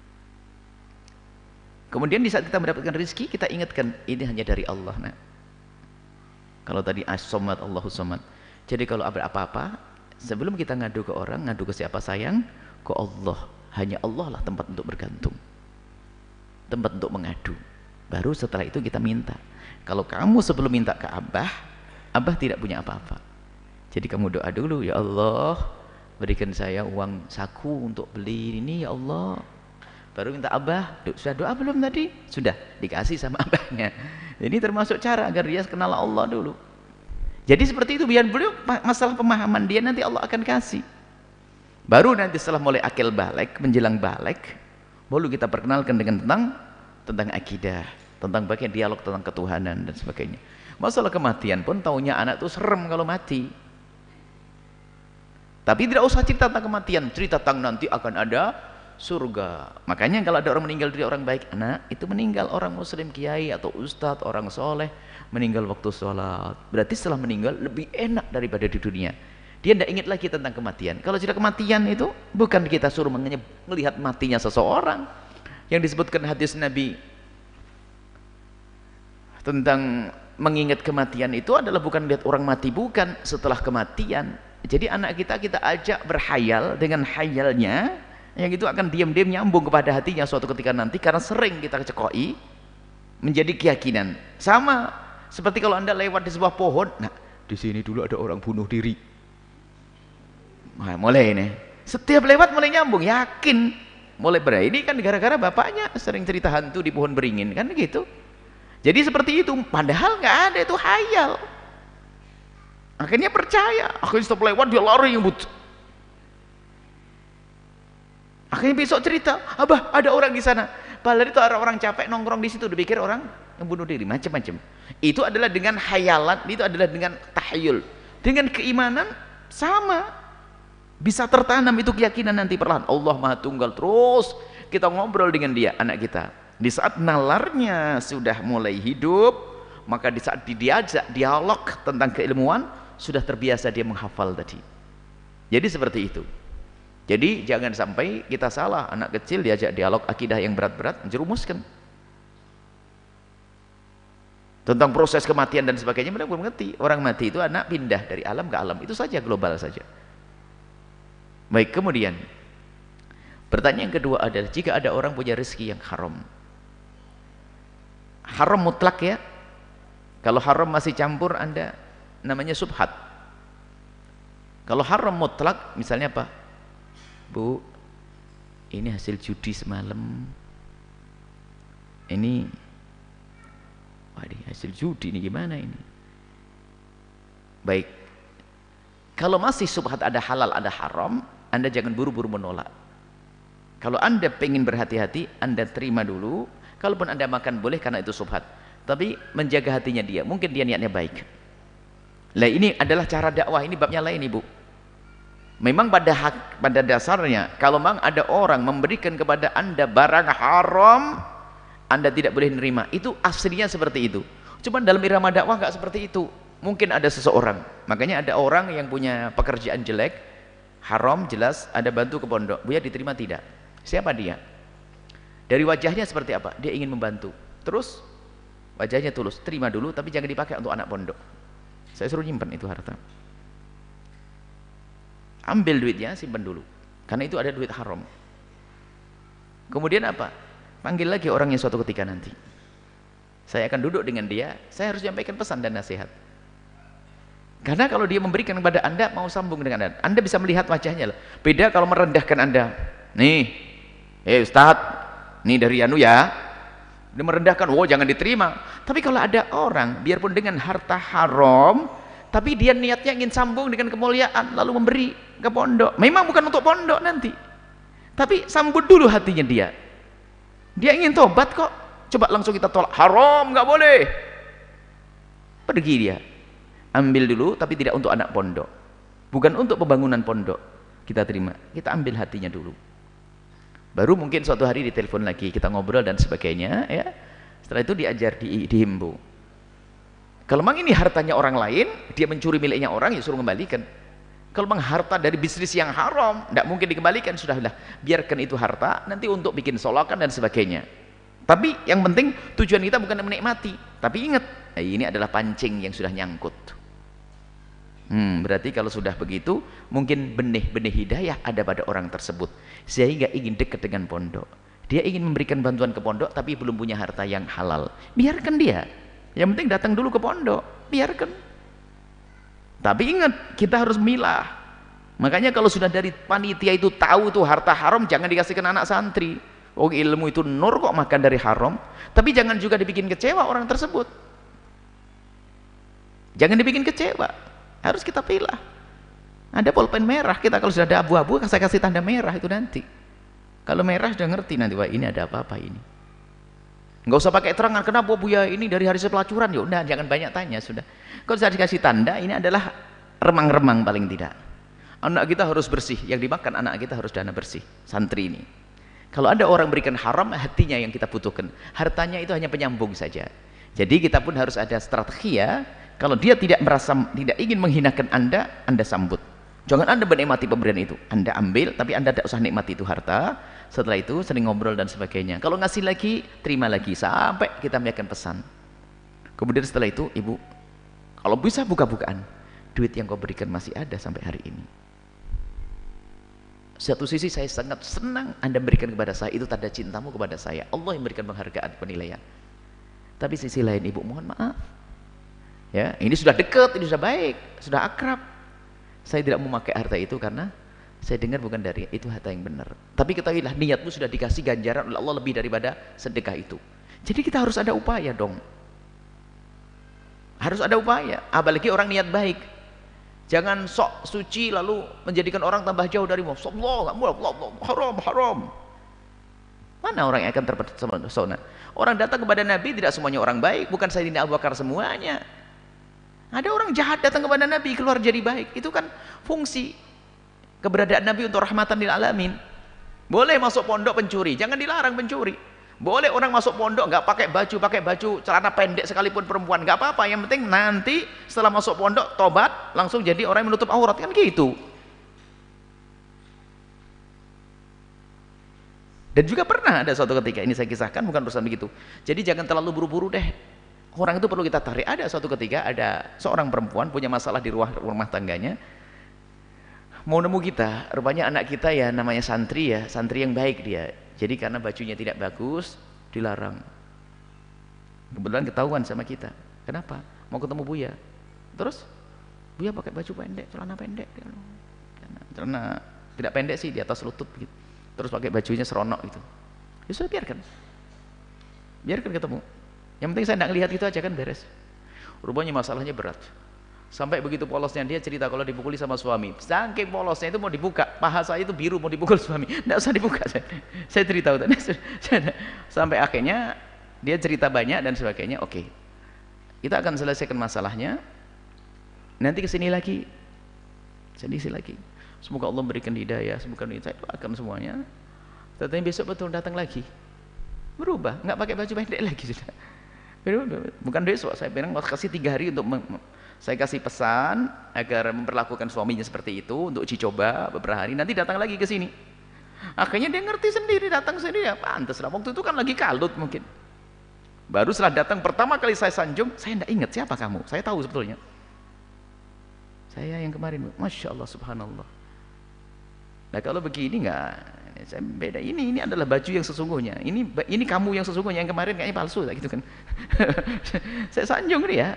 Speaker 1: Kemudian di saat kita mendapatkan rezeki, kita ingatkan ini hanya dari Allah, nak. Kalau tadi as-somad, Allahus somad, Jadi kalau ada apa-apa, sebelum kita ngadu ke orang, ngadu ke siapa sayang? Ke Allah. Hanya Allah lah tempat untuk bergantung, tempat untuk mengadu. Baru setelah itu kita minta. Kalau kamu sebelum minta ke Abah, Abah tidak punya apa-apa. Jadi kamu doa dulu, ya Allah, berikan saya uang saku untuk beli ini, ya Allah. Baru minta Abah. Sudah doa belum tadi? Sudah, dikasih sama Abahnya. Ini termasuk cara agar dia kenal Allah dulu. Jadi seperti itu, biar beliau masalah pemahaman dia nanti Allah akan kasih. Baru nanti setelah mulai akil balik, menjelang balik, baru kita perkenalkan dengan tentang akidah, tentang bagian dialog tentang ketuhanan dan sebagainya. Masalah kematian pun taunya anak itu serem kalau mati. Tapi tidak usah cerita tentang kematian, cerita tentang nanti akan ada surga. Makanya kalau ada orang meninggal dari orang baik, anak itu meninggal orang muslim, kiai atau ustadz, orang soleh, meninggal waktu sholat. Berarti setelah meninggal lebih enak daripada di dunia. Dia tidak ingat lagi tentang kematian. Kalau cerita kematian itu bukan kita suruh melihat matinya seseorang. Yang disebutkan hadis Nabi tentang mengingat kematian itu adalah bukan lihat orang mati, bukan setelah kematian. Jadi anak kita ajak berhayal dengan hayalnya, yang itu akan diam-diam nyambung kepada hatinya suatu ketika nanti, karena sering kita cekoi menjadi keyakinan. Sama seperti kalau Anda lewat di sebuah pohon, nah di sini dulu ada orang bunuh diri. Nah, mulai ini setiap lewat mulai nyambung, yakin mulai berani. Ini kan gara-gara bapaknya sering cerita hantu di pohon beringin, kan gitu. Jadi seperti itu, padahal nggak ada, itu hayal. Akhirnya percaya, akhirnya setiap lewat dia lari ngebut. Akhirnya besok cerita, Abah ada orang di sana. Padahal itu orang capek nongkrong di situ, dipikir orang yang bunuh diri, macam-macam. Itu adalah dengan hayalan, itu adalah dengan tahyul. Dengan keimanan sama. Bisa tertanam itu keyakinan nanti perlahan. Allah Maha Tunggal, terus kita ngobrol dengan dia, anak kita. Di saat nalarnya sudah mulai hidup, maka di saat diajak dialog tentang keilmuan, sudah terbiasa dia menghafal tadi. Jadi seperti itu. Jadi jangan sampai kita salah, anak kecil diajak dialog akidah yang berat-berat, menjerumuskan tentang proses kematian dan sebagainya. Mereka belum mengerti. Orang mati itu anak pindah dari alam ke alam, itu saja, global saja. Baik, kemudian pertanyaan kedua adalah, jika ada orang punya rezeki yang haram, haram mutlak ya, kalau haram masih campur Anda namanya subhat. Kalau haram mutlak, misalnya apa? Bu, ini hasil judi semalam, ini waduh, hasil judi ini gimana ini? Baik, kalau masih subhat, ada halal ada haram, Anda jangan buru-buru menolak. Kalau Anda pengen berhati-hati, Anda terima dulu. Kalaupun Anda makan boleh karena itu subhat, tapi menjaga hatinya dia, mungkin dia niatnya baik. Lah ini adalah cara dakwah, ini babnya lain Ibu. Memang pada dasarnya kalau memang ada orang memberikan kepada Anda barang haram, Anda tidak boleh menerima. Itu aslinya seperti itu. Cuma dalam irama dakwah nggak seperti itu. Mungkin ada seseorang, makanya ada orang yang punya pekerjaan jelek, haram jelas, ada bantu ke pondok, Buya diterima tidak? Siapa dia? Dari wajahnya seperti apa? Dia ingin membantu. Terus wajahnya tulus, terima dulu, tapi jangan dipakai untuk anak pondok. Saya suruh nyimpan itu harta. Ambil duitnya, simpan dulu, karena itu ada duit haram. Kemudian apa? Panggil lagi orangnya suatu ketika nanti. Saya akan duduk dengan dia, saya harus menyampaikan pesan dan nasihat. Karena kalau dia memberikan kepada Anda, mau sambung dengan Anda, Anda bisa melihat wajahnya lah. Beda kalau merendahkan Anda. Nih, Ustadz, nih dari Anu ya, dia merendahkan, oh jangan diterima. Tapi kalau ada orang, biarpun dengan harta haram, tapi dia niatnya ingin sambung dengan kemuliaan, lalu memberi ke pondok. Memang bukan untuk pondok nanti, tapi sambut dulu hatinya dia. Dia ingin tobat kok, coba langsung kita tolak, haram, nggak boleh. Pergi dia. Ambil dulu, tapi tidak untuk anak pondok, bukan untuk pembangunan pondok. Kita terima, kita ambil hatinya dulu. Baru mungkin suatu hari ditelepon lagi, kita ngobrol dan sebagainya ya. Setelah itu diajar, dihimbau. Kalau memang ini hartanya orang lain, dia mencuri miliknya orang, ya suruh kembalikan. Kalau memang harta dari bisnis yang haram, tidak mungkin dikembalikan, sudahlah, biarkan itu harta nanti untuk bikin solakan dan sebagainya. Tapi yang penting tujuan kita bukan menikmati, tapi ingat, ini adalah pancing yang sudah nyangkut. Berarti kalau sudah begitu, mungkin benih-benih hidayah ada pada orang tersebut, sehingga ingin dekat dengan pondok. Dia ingin memberikan bantuan ke pondok, tapi belum punya harta yang halal. Biarkan dia. Yang penting datang dulu ke pondok, biarkan. Tapi ingat, kita harus milah. Makanya kalau sudah dari panitia itu tahu tuh harta haram, jangan dikasihkan anak santri. Oh, ilmu itu nur kok makan dari haram. Tapi jangan juga dibikin kecewa orang tersebut. Jangan dibikin kecewa. Harus kita pilah. Ada pulpen merah, kita kalau sudah ada abu-abu, saya kasih tanda merah itu nanti. Kalau merah sudah ngerti nanti, wah ini ada apa-apa ini. Nggak usah pakai terangan, kenapa Buya ini dari hari pelacuran, ya udah jangan banyak tanya sudah. Kalau sudah dikasih tanda, ini adalah remang-remang paling tidak. Anak kita harus bersih, yang dimakan anak kita harus dana bersih, santri ini. Kalau ada orang berikan haram, hatinya yang kita butuhkan. Hartanya itu hanya penyambung saja. Jadi kita pun harus ada strategi ya. Kalau dia tidak ingin menghinakan Anda sambut. Jangan Anda menikmati pemberian itu. Anda ambil, tapi Anda tidak usah nikmati itu harta. Setelah itu sering ngobrol dan sebagainya. Kalau ngasih lagi, terima lagi sampai kita menyampaikan pesan. Kemudian setelah itu, Ibu, kalau bisa buka-bukaan, duit yang kau berikan masih ada sampai hari ini. Satu sisi saya sangat senang Anda berikan kepada saya, itu tanda cintamu kepada saya. Allah yang memberikan penghargaan, penilaian. Tapi sisi lain, Ibu, mohon maaf. Ya, ini sudah dekat, ini sudah baik, sudah akrab. Saya tidak mau memakai harta itu karena saya dengar bukan dari itu harta yang benar. Tapi ketahuilah niatmu sudah dikasih ganjaran oleh Allah lebih daripada sedekah itu. Jadi kita harus ada upaya dong. Harus ada upaya, apalagi orang niat baik. Jangan sok suci lalu menjadikan orang tambah jauh darimu. Allah, haram, haram. Mana orang yang akan terpesona? Orang datang kepada Nabi tidak semuanya orang baik, bukan Sayyidina Abu Bakar semuanya. Ada orang jahat datang kepada Nabi keluar jadi baik. Itu kan fungsi keberadaan Nabi untuk rahmatan lil alamin. Boleh masuk pondok pencuri, jangan dilarang pencuri. Boleh orang masuk pondok nggak pakai baju celana pendek sekalipun perempuan, nggak apa-apa. Yang penting nanti setelah masuk pondok tobat langsung jadi orang yang menutup aurat, kan gitu. Dan juga pernah ada suatu ketika, ini saya kisahkan bukan urusan begitu. Jadi jangan terlalu buru-buru deh. Orang itu perlu kita tarik. Ada suatu ketika ada seorang perempuan punya masalah di rumah tangganya. Mau nemu kita, rupanya anak kita ya namanya santri ya, santri yang baik dia. Jadi karena bajunya tidak bagus, dilarang. Kebetulan ketahuan sama kita. Kenapa? Mau ketemu Buya. Terus Buya pakai baju pendek, celana pendek. Celana tidak pendek sih, di atas lutut gitu. Terus pakai bajunya seronok gitu. Ya sudah biarkan. Biarkan ketemu. Yang penting saya tidak lihat itu aja kan beres. Rupanya masalahnya berat. Sampai begitu polosnya dia cerita kalau dipukuli sama suami. Saking polosnya itu mau dibuka, paha saya itu biru mau dipukul suami. Tidak usah dibuka saya cerita tadi. Sampai akhirnya dia cerita banyak dan sebagainya. Oke. Kita akan selesaikan masalahnya. Nanti kesini lagi. Sini lagi. Semoga Allah berikan hidayah, semoga saya doakan semuanya. Tetapi besok betul datang lagi. Berubah, nggak pakai baju pendek lagi sudah. Bukan besok, saya bilang kasih 3 hari untuk saya kasih pesan agar memperlakukan suaminya seperti itu untuk uji coba beberapa hari, nanti datang lagi ke sini. Akhirnya dia ngerti sendiri, datang sendiri ya pantas lah, waktu itu kan lagi kalut mungkin. Baru setelah datang pertama kali saya sanjung, saya tidak ingat siapa kamu, saya tahu sebetulnya. Saya yang kemarin, Masya Allah, Subhanallah. Nah kalau begini enggak, saya beda. Ini adalah baju yang sesungguhnya. Ini kamu yang sesungguhnya, yang kemarin kayaknya palsu gitu kan. Saya sanjung dia.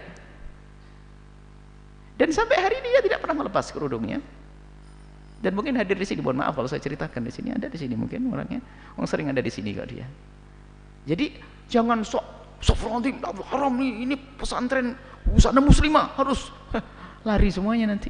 Speaker 1: Dan sampai hari ini dia tidak pernah melepas kerudungnya. Dan mungkin hadir di sini, mohon maaf kalau saya ceritakan di sini, ada di sini mungkin orangnya. Orang sering ada di sini kok dia. Jadi jangan sok fronting haram nih, ini pesantren busana muslimah harus lari semuanya nanti.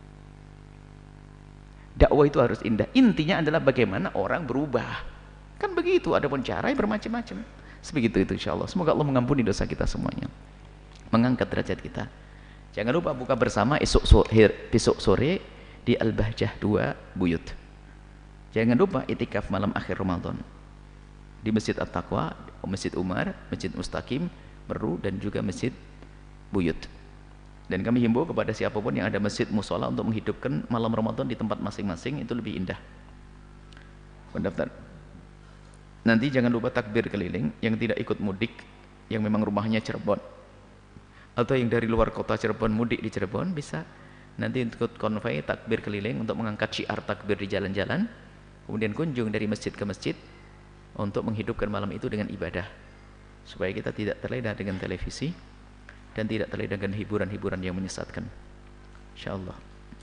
Speaker 1: Dakwah itu harus indah. Intinya adalah bagaimana orang berubah. Kan begitu, ada pun cara bermacam-macam. Sebegitu itu insyaallah. Semoga Allah mengampuni dosa kita semuanya. Mengangkat derajat kita. Jangan lupa buka bersama besok sore di Al-Bahjah 2 Buyut. Jangan lupa itikaf malam akhir Ramadan di Masjid At-Taqwa, Masjid Umar, Masjid Mustaqim, Meru, dan juga Masjid Buyut. Dan kami himbau kepada siapapun yang ada masjid musola untuk menghidupkan malam Ramadan di tempat masing-masing, itu lebih indah. Pendaftar. Nanti jangan lupa takbir keliling yang tidak ikut mudik, yang memang rumahnya Cirebon, atau yang dari luar kota Cirebon mudik di Cirebon, bisa
Speaker 4: Nanti ikut konvoi takbir keliling untuk mengangkat syiar takbir di jalan-jalan, kemudian kunjung dari masjid ke masjid untuk menghidupkan malam itu dengan ibadah, supaya kita tidak terlena dengan televisi dan tidak terlena dengan hiburan-hiburan yang menyesatkan. Insyaallah.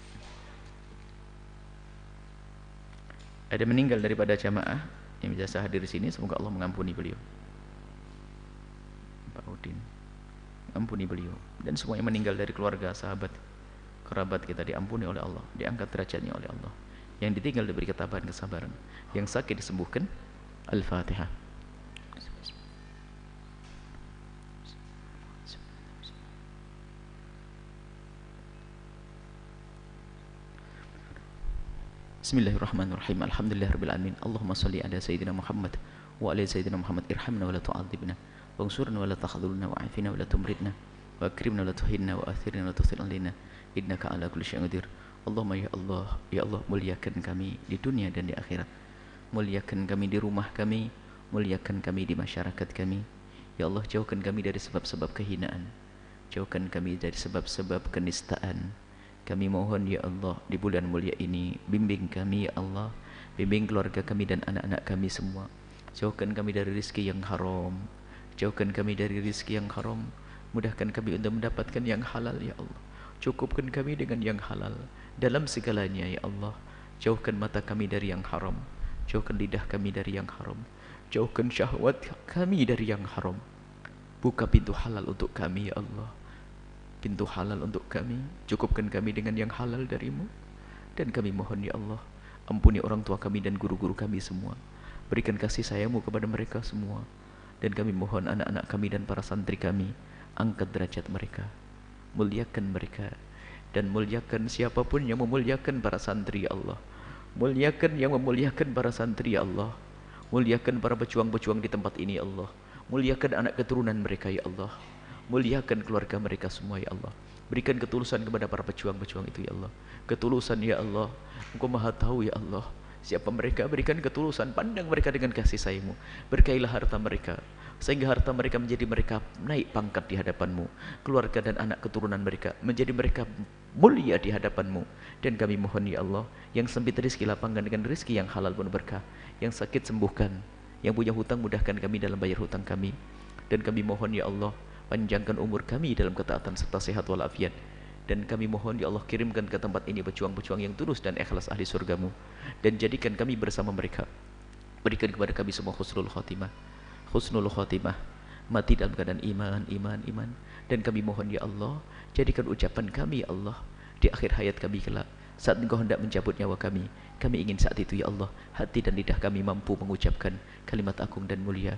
Speaker 4: Ada meninggal daripada jamaah yang biasa hadir di sini, semoga Allah mengampuni beliau. Pak Udin, ampuni beliau dan semua yang meninggal dari keluarga, sahabat, kerabat kita diampuni oleh Allah, diangkat derajatnya oleh Allah. Yang ditinggal diberi ketabahan, kesabaran, yang sakit disembuhkan. Al-Fatihah. Bismillahirrahmanirrahim. Alhamdulillahirabbil alamin. Allahumma shalli ala sayyidina Muhammad wa ala sayyidina Muhammad. Irhamna wa la tu'adzibna, wansurna wa la takhdhulna, wa afina wa la tumridna, wa akrimna wa la tuhinna, wa athirna wa la tuthir alaina, innaka ala kulli syai'in qadir. Allahumma ya Allah, muliakan kami di dunia dan di akhirat. Muliakan kami di rumah kami, muliakan kami di masyarakat kami. Ya Allah, jauhkan kami dari sebab-sebab kehinaan, jauhkan kami dari sebab-sebab kenistaan. Kami mohon ya Allah, di bulan mulia ini bimbing kami ya Allah, bimbing keluarga kami dan anak-anak kami semua. Jauhkan kami dari rizki yang haram, jauhkan kami dari rizki yang haram. Mudahkan kami untuk mendapatkan yang halal ya Allah. Cukupkan kami dengan yang halal dalam segalanya ya Allah. Jauhkan mata kami dari yang haram, jauhkan lidah kami dari yang haram, jauhkan syahwat kami dari yang haram. Buka pintu halal untuk kami ya Allah, pintu halal untuk kami. Cukupkan kami dengan yang halal darimu. Dan kami mohon ya Allah, ampuni orang tua kami dan guru-guru kami semua, berikan kasih sayangmu kepada mereka semua. Dan kami mohon anak-anak kami dan para santri kami, angkat derajat mereka, muliakan mereka, dan muliakan siapapun yang memuliakan para santri ya Allah. Muliakan yang memuliakan para santri ya Allah. Muliakan para pejuang-pejuang di tempat ini ya Allah. Muliakan anak keturunan mereka ya Allah. Muliakan keluarga mereka semua ya Allah. Berikan ketulusan kepada para pejuang-pejuang itu ya Allah. Ketulusan ya Allah, Engkau maha tahu ya Allah siapa mereka. Berikan ketulusan, pandang mereka dengan kasih sayangmu. Berkailah harta mereka, sehingga harta mereka menjadi mereka naik pangkat di hadapanmu. Keluarga dan anak keturunan mereka menjadi mereka mulia di hadapanmu. Dan kami mohon ya Allah, yang sempit rezeki lapangkan dengan rezeki yang halal pun berkah. Yang sakit sembuhkan, yang punya hutang mudahkan kami dalam bayar hutang kami. Dan kami mohon ya Allah, panjangkan umur kami dalam ketaatan serta sehat walafiat. Dan kami mohon ya Allah, kirimkan ke tempat ini pejuang-pejuang yang tulus dan ikhlas ahli surgamu. Dan jadikan kami bersama mereka. Berikan kepada kami semua husnul khotimah, husnul khotimah, mati dalam keadaan iman. Dan kami mohon ya Allah, jadikan ucapan kami ya Allah di akhir hayat kami kelak, saat Engkau hendak mencabut nyawa kami. Kami ingin saat itu ya Allah, hati dan lidah kami mampu mengucapkan kalimat agung dan mulia,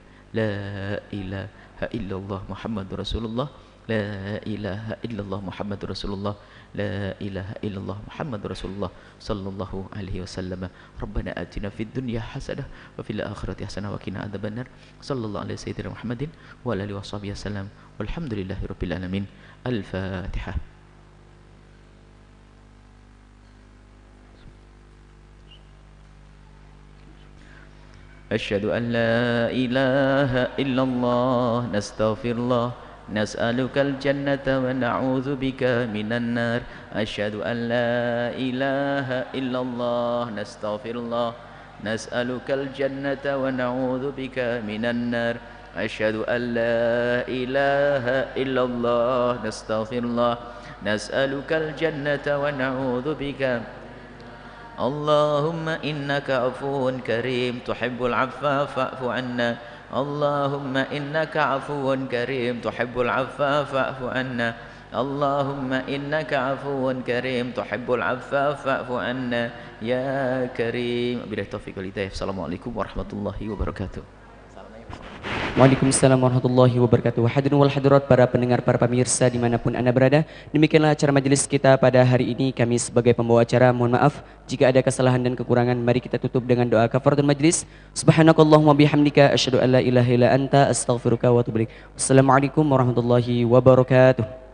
Speaker 4: la ilaha illallah Muhammadur Rasulullah, la ilaha illallah Muhammadur Rasulullah, la ilaha illallah Muhammadur Rasulullah sallallahu alaihi wasallam. Rabbana atina fid dunya hasanah wa fil akhirati hasanah wa qina adzabannar. Sallallahu alaihi sayyidina Muhammadin wa alihi washabihi wasallam. Walhamdulillahirabbil alamin. Al-Fatihah. أشهد أن لا إله إلا الله نستغفر الله نسألك الجنة ونعوذ بك من النار أشهد أن لا إله إلا الله نستغفر الله نسألك الجنة ونعوذ بك من النار أشهد أن لا إله إلا الله نستغفر الله نسألك الجنة ونعوذ بك. اللهم إنك عفو كريم تحب العفو فاعف عنا اللهم إنك عفو كريم تحب العفو فاعف عنا اللهم إنك عفو كريم تحب العفو فاعف عنا يا كريم. Billahi taufiq wal hidayah. Assalamualaikum warahmatullahi wabarakatuh.
Speaker 2: Waalaikumsalam warahmatullahi wabarakatuh. Hadirin wal hadirat, para pendengar, para pemirsa dimanapun Anda berada, demikianlah acara majelis kita pada hari ini. Kami sebagai pembawa acara mohon maaf jika ada kesalahan dan kekurangan. Mari kita tutup dengan doa kafaratul majlis. Subhanakallahumma bihamdika asyhadu an la ilaha illa anta astaghfiruka wa atubu ilaik. Wassalamualaikum warahmatullahi wabarakatuh.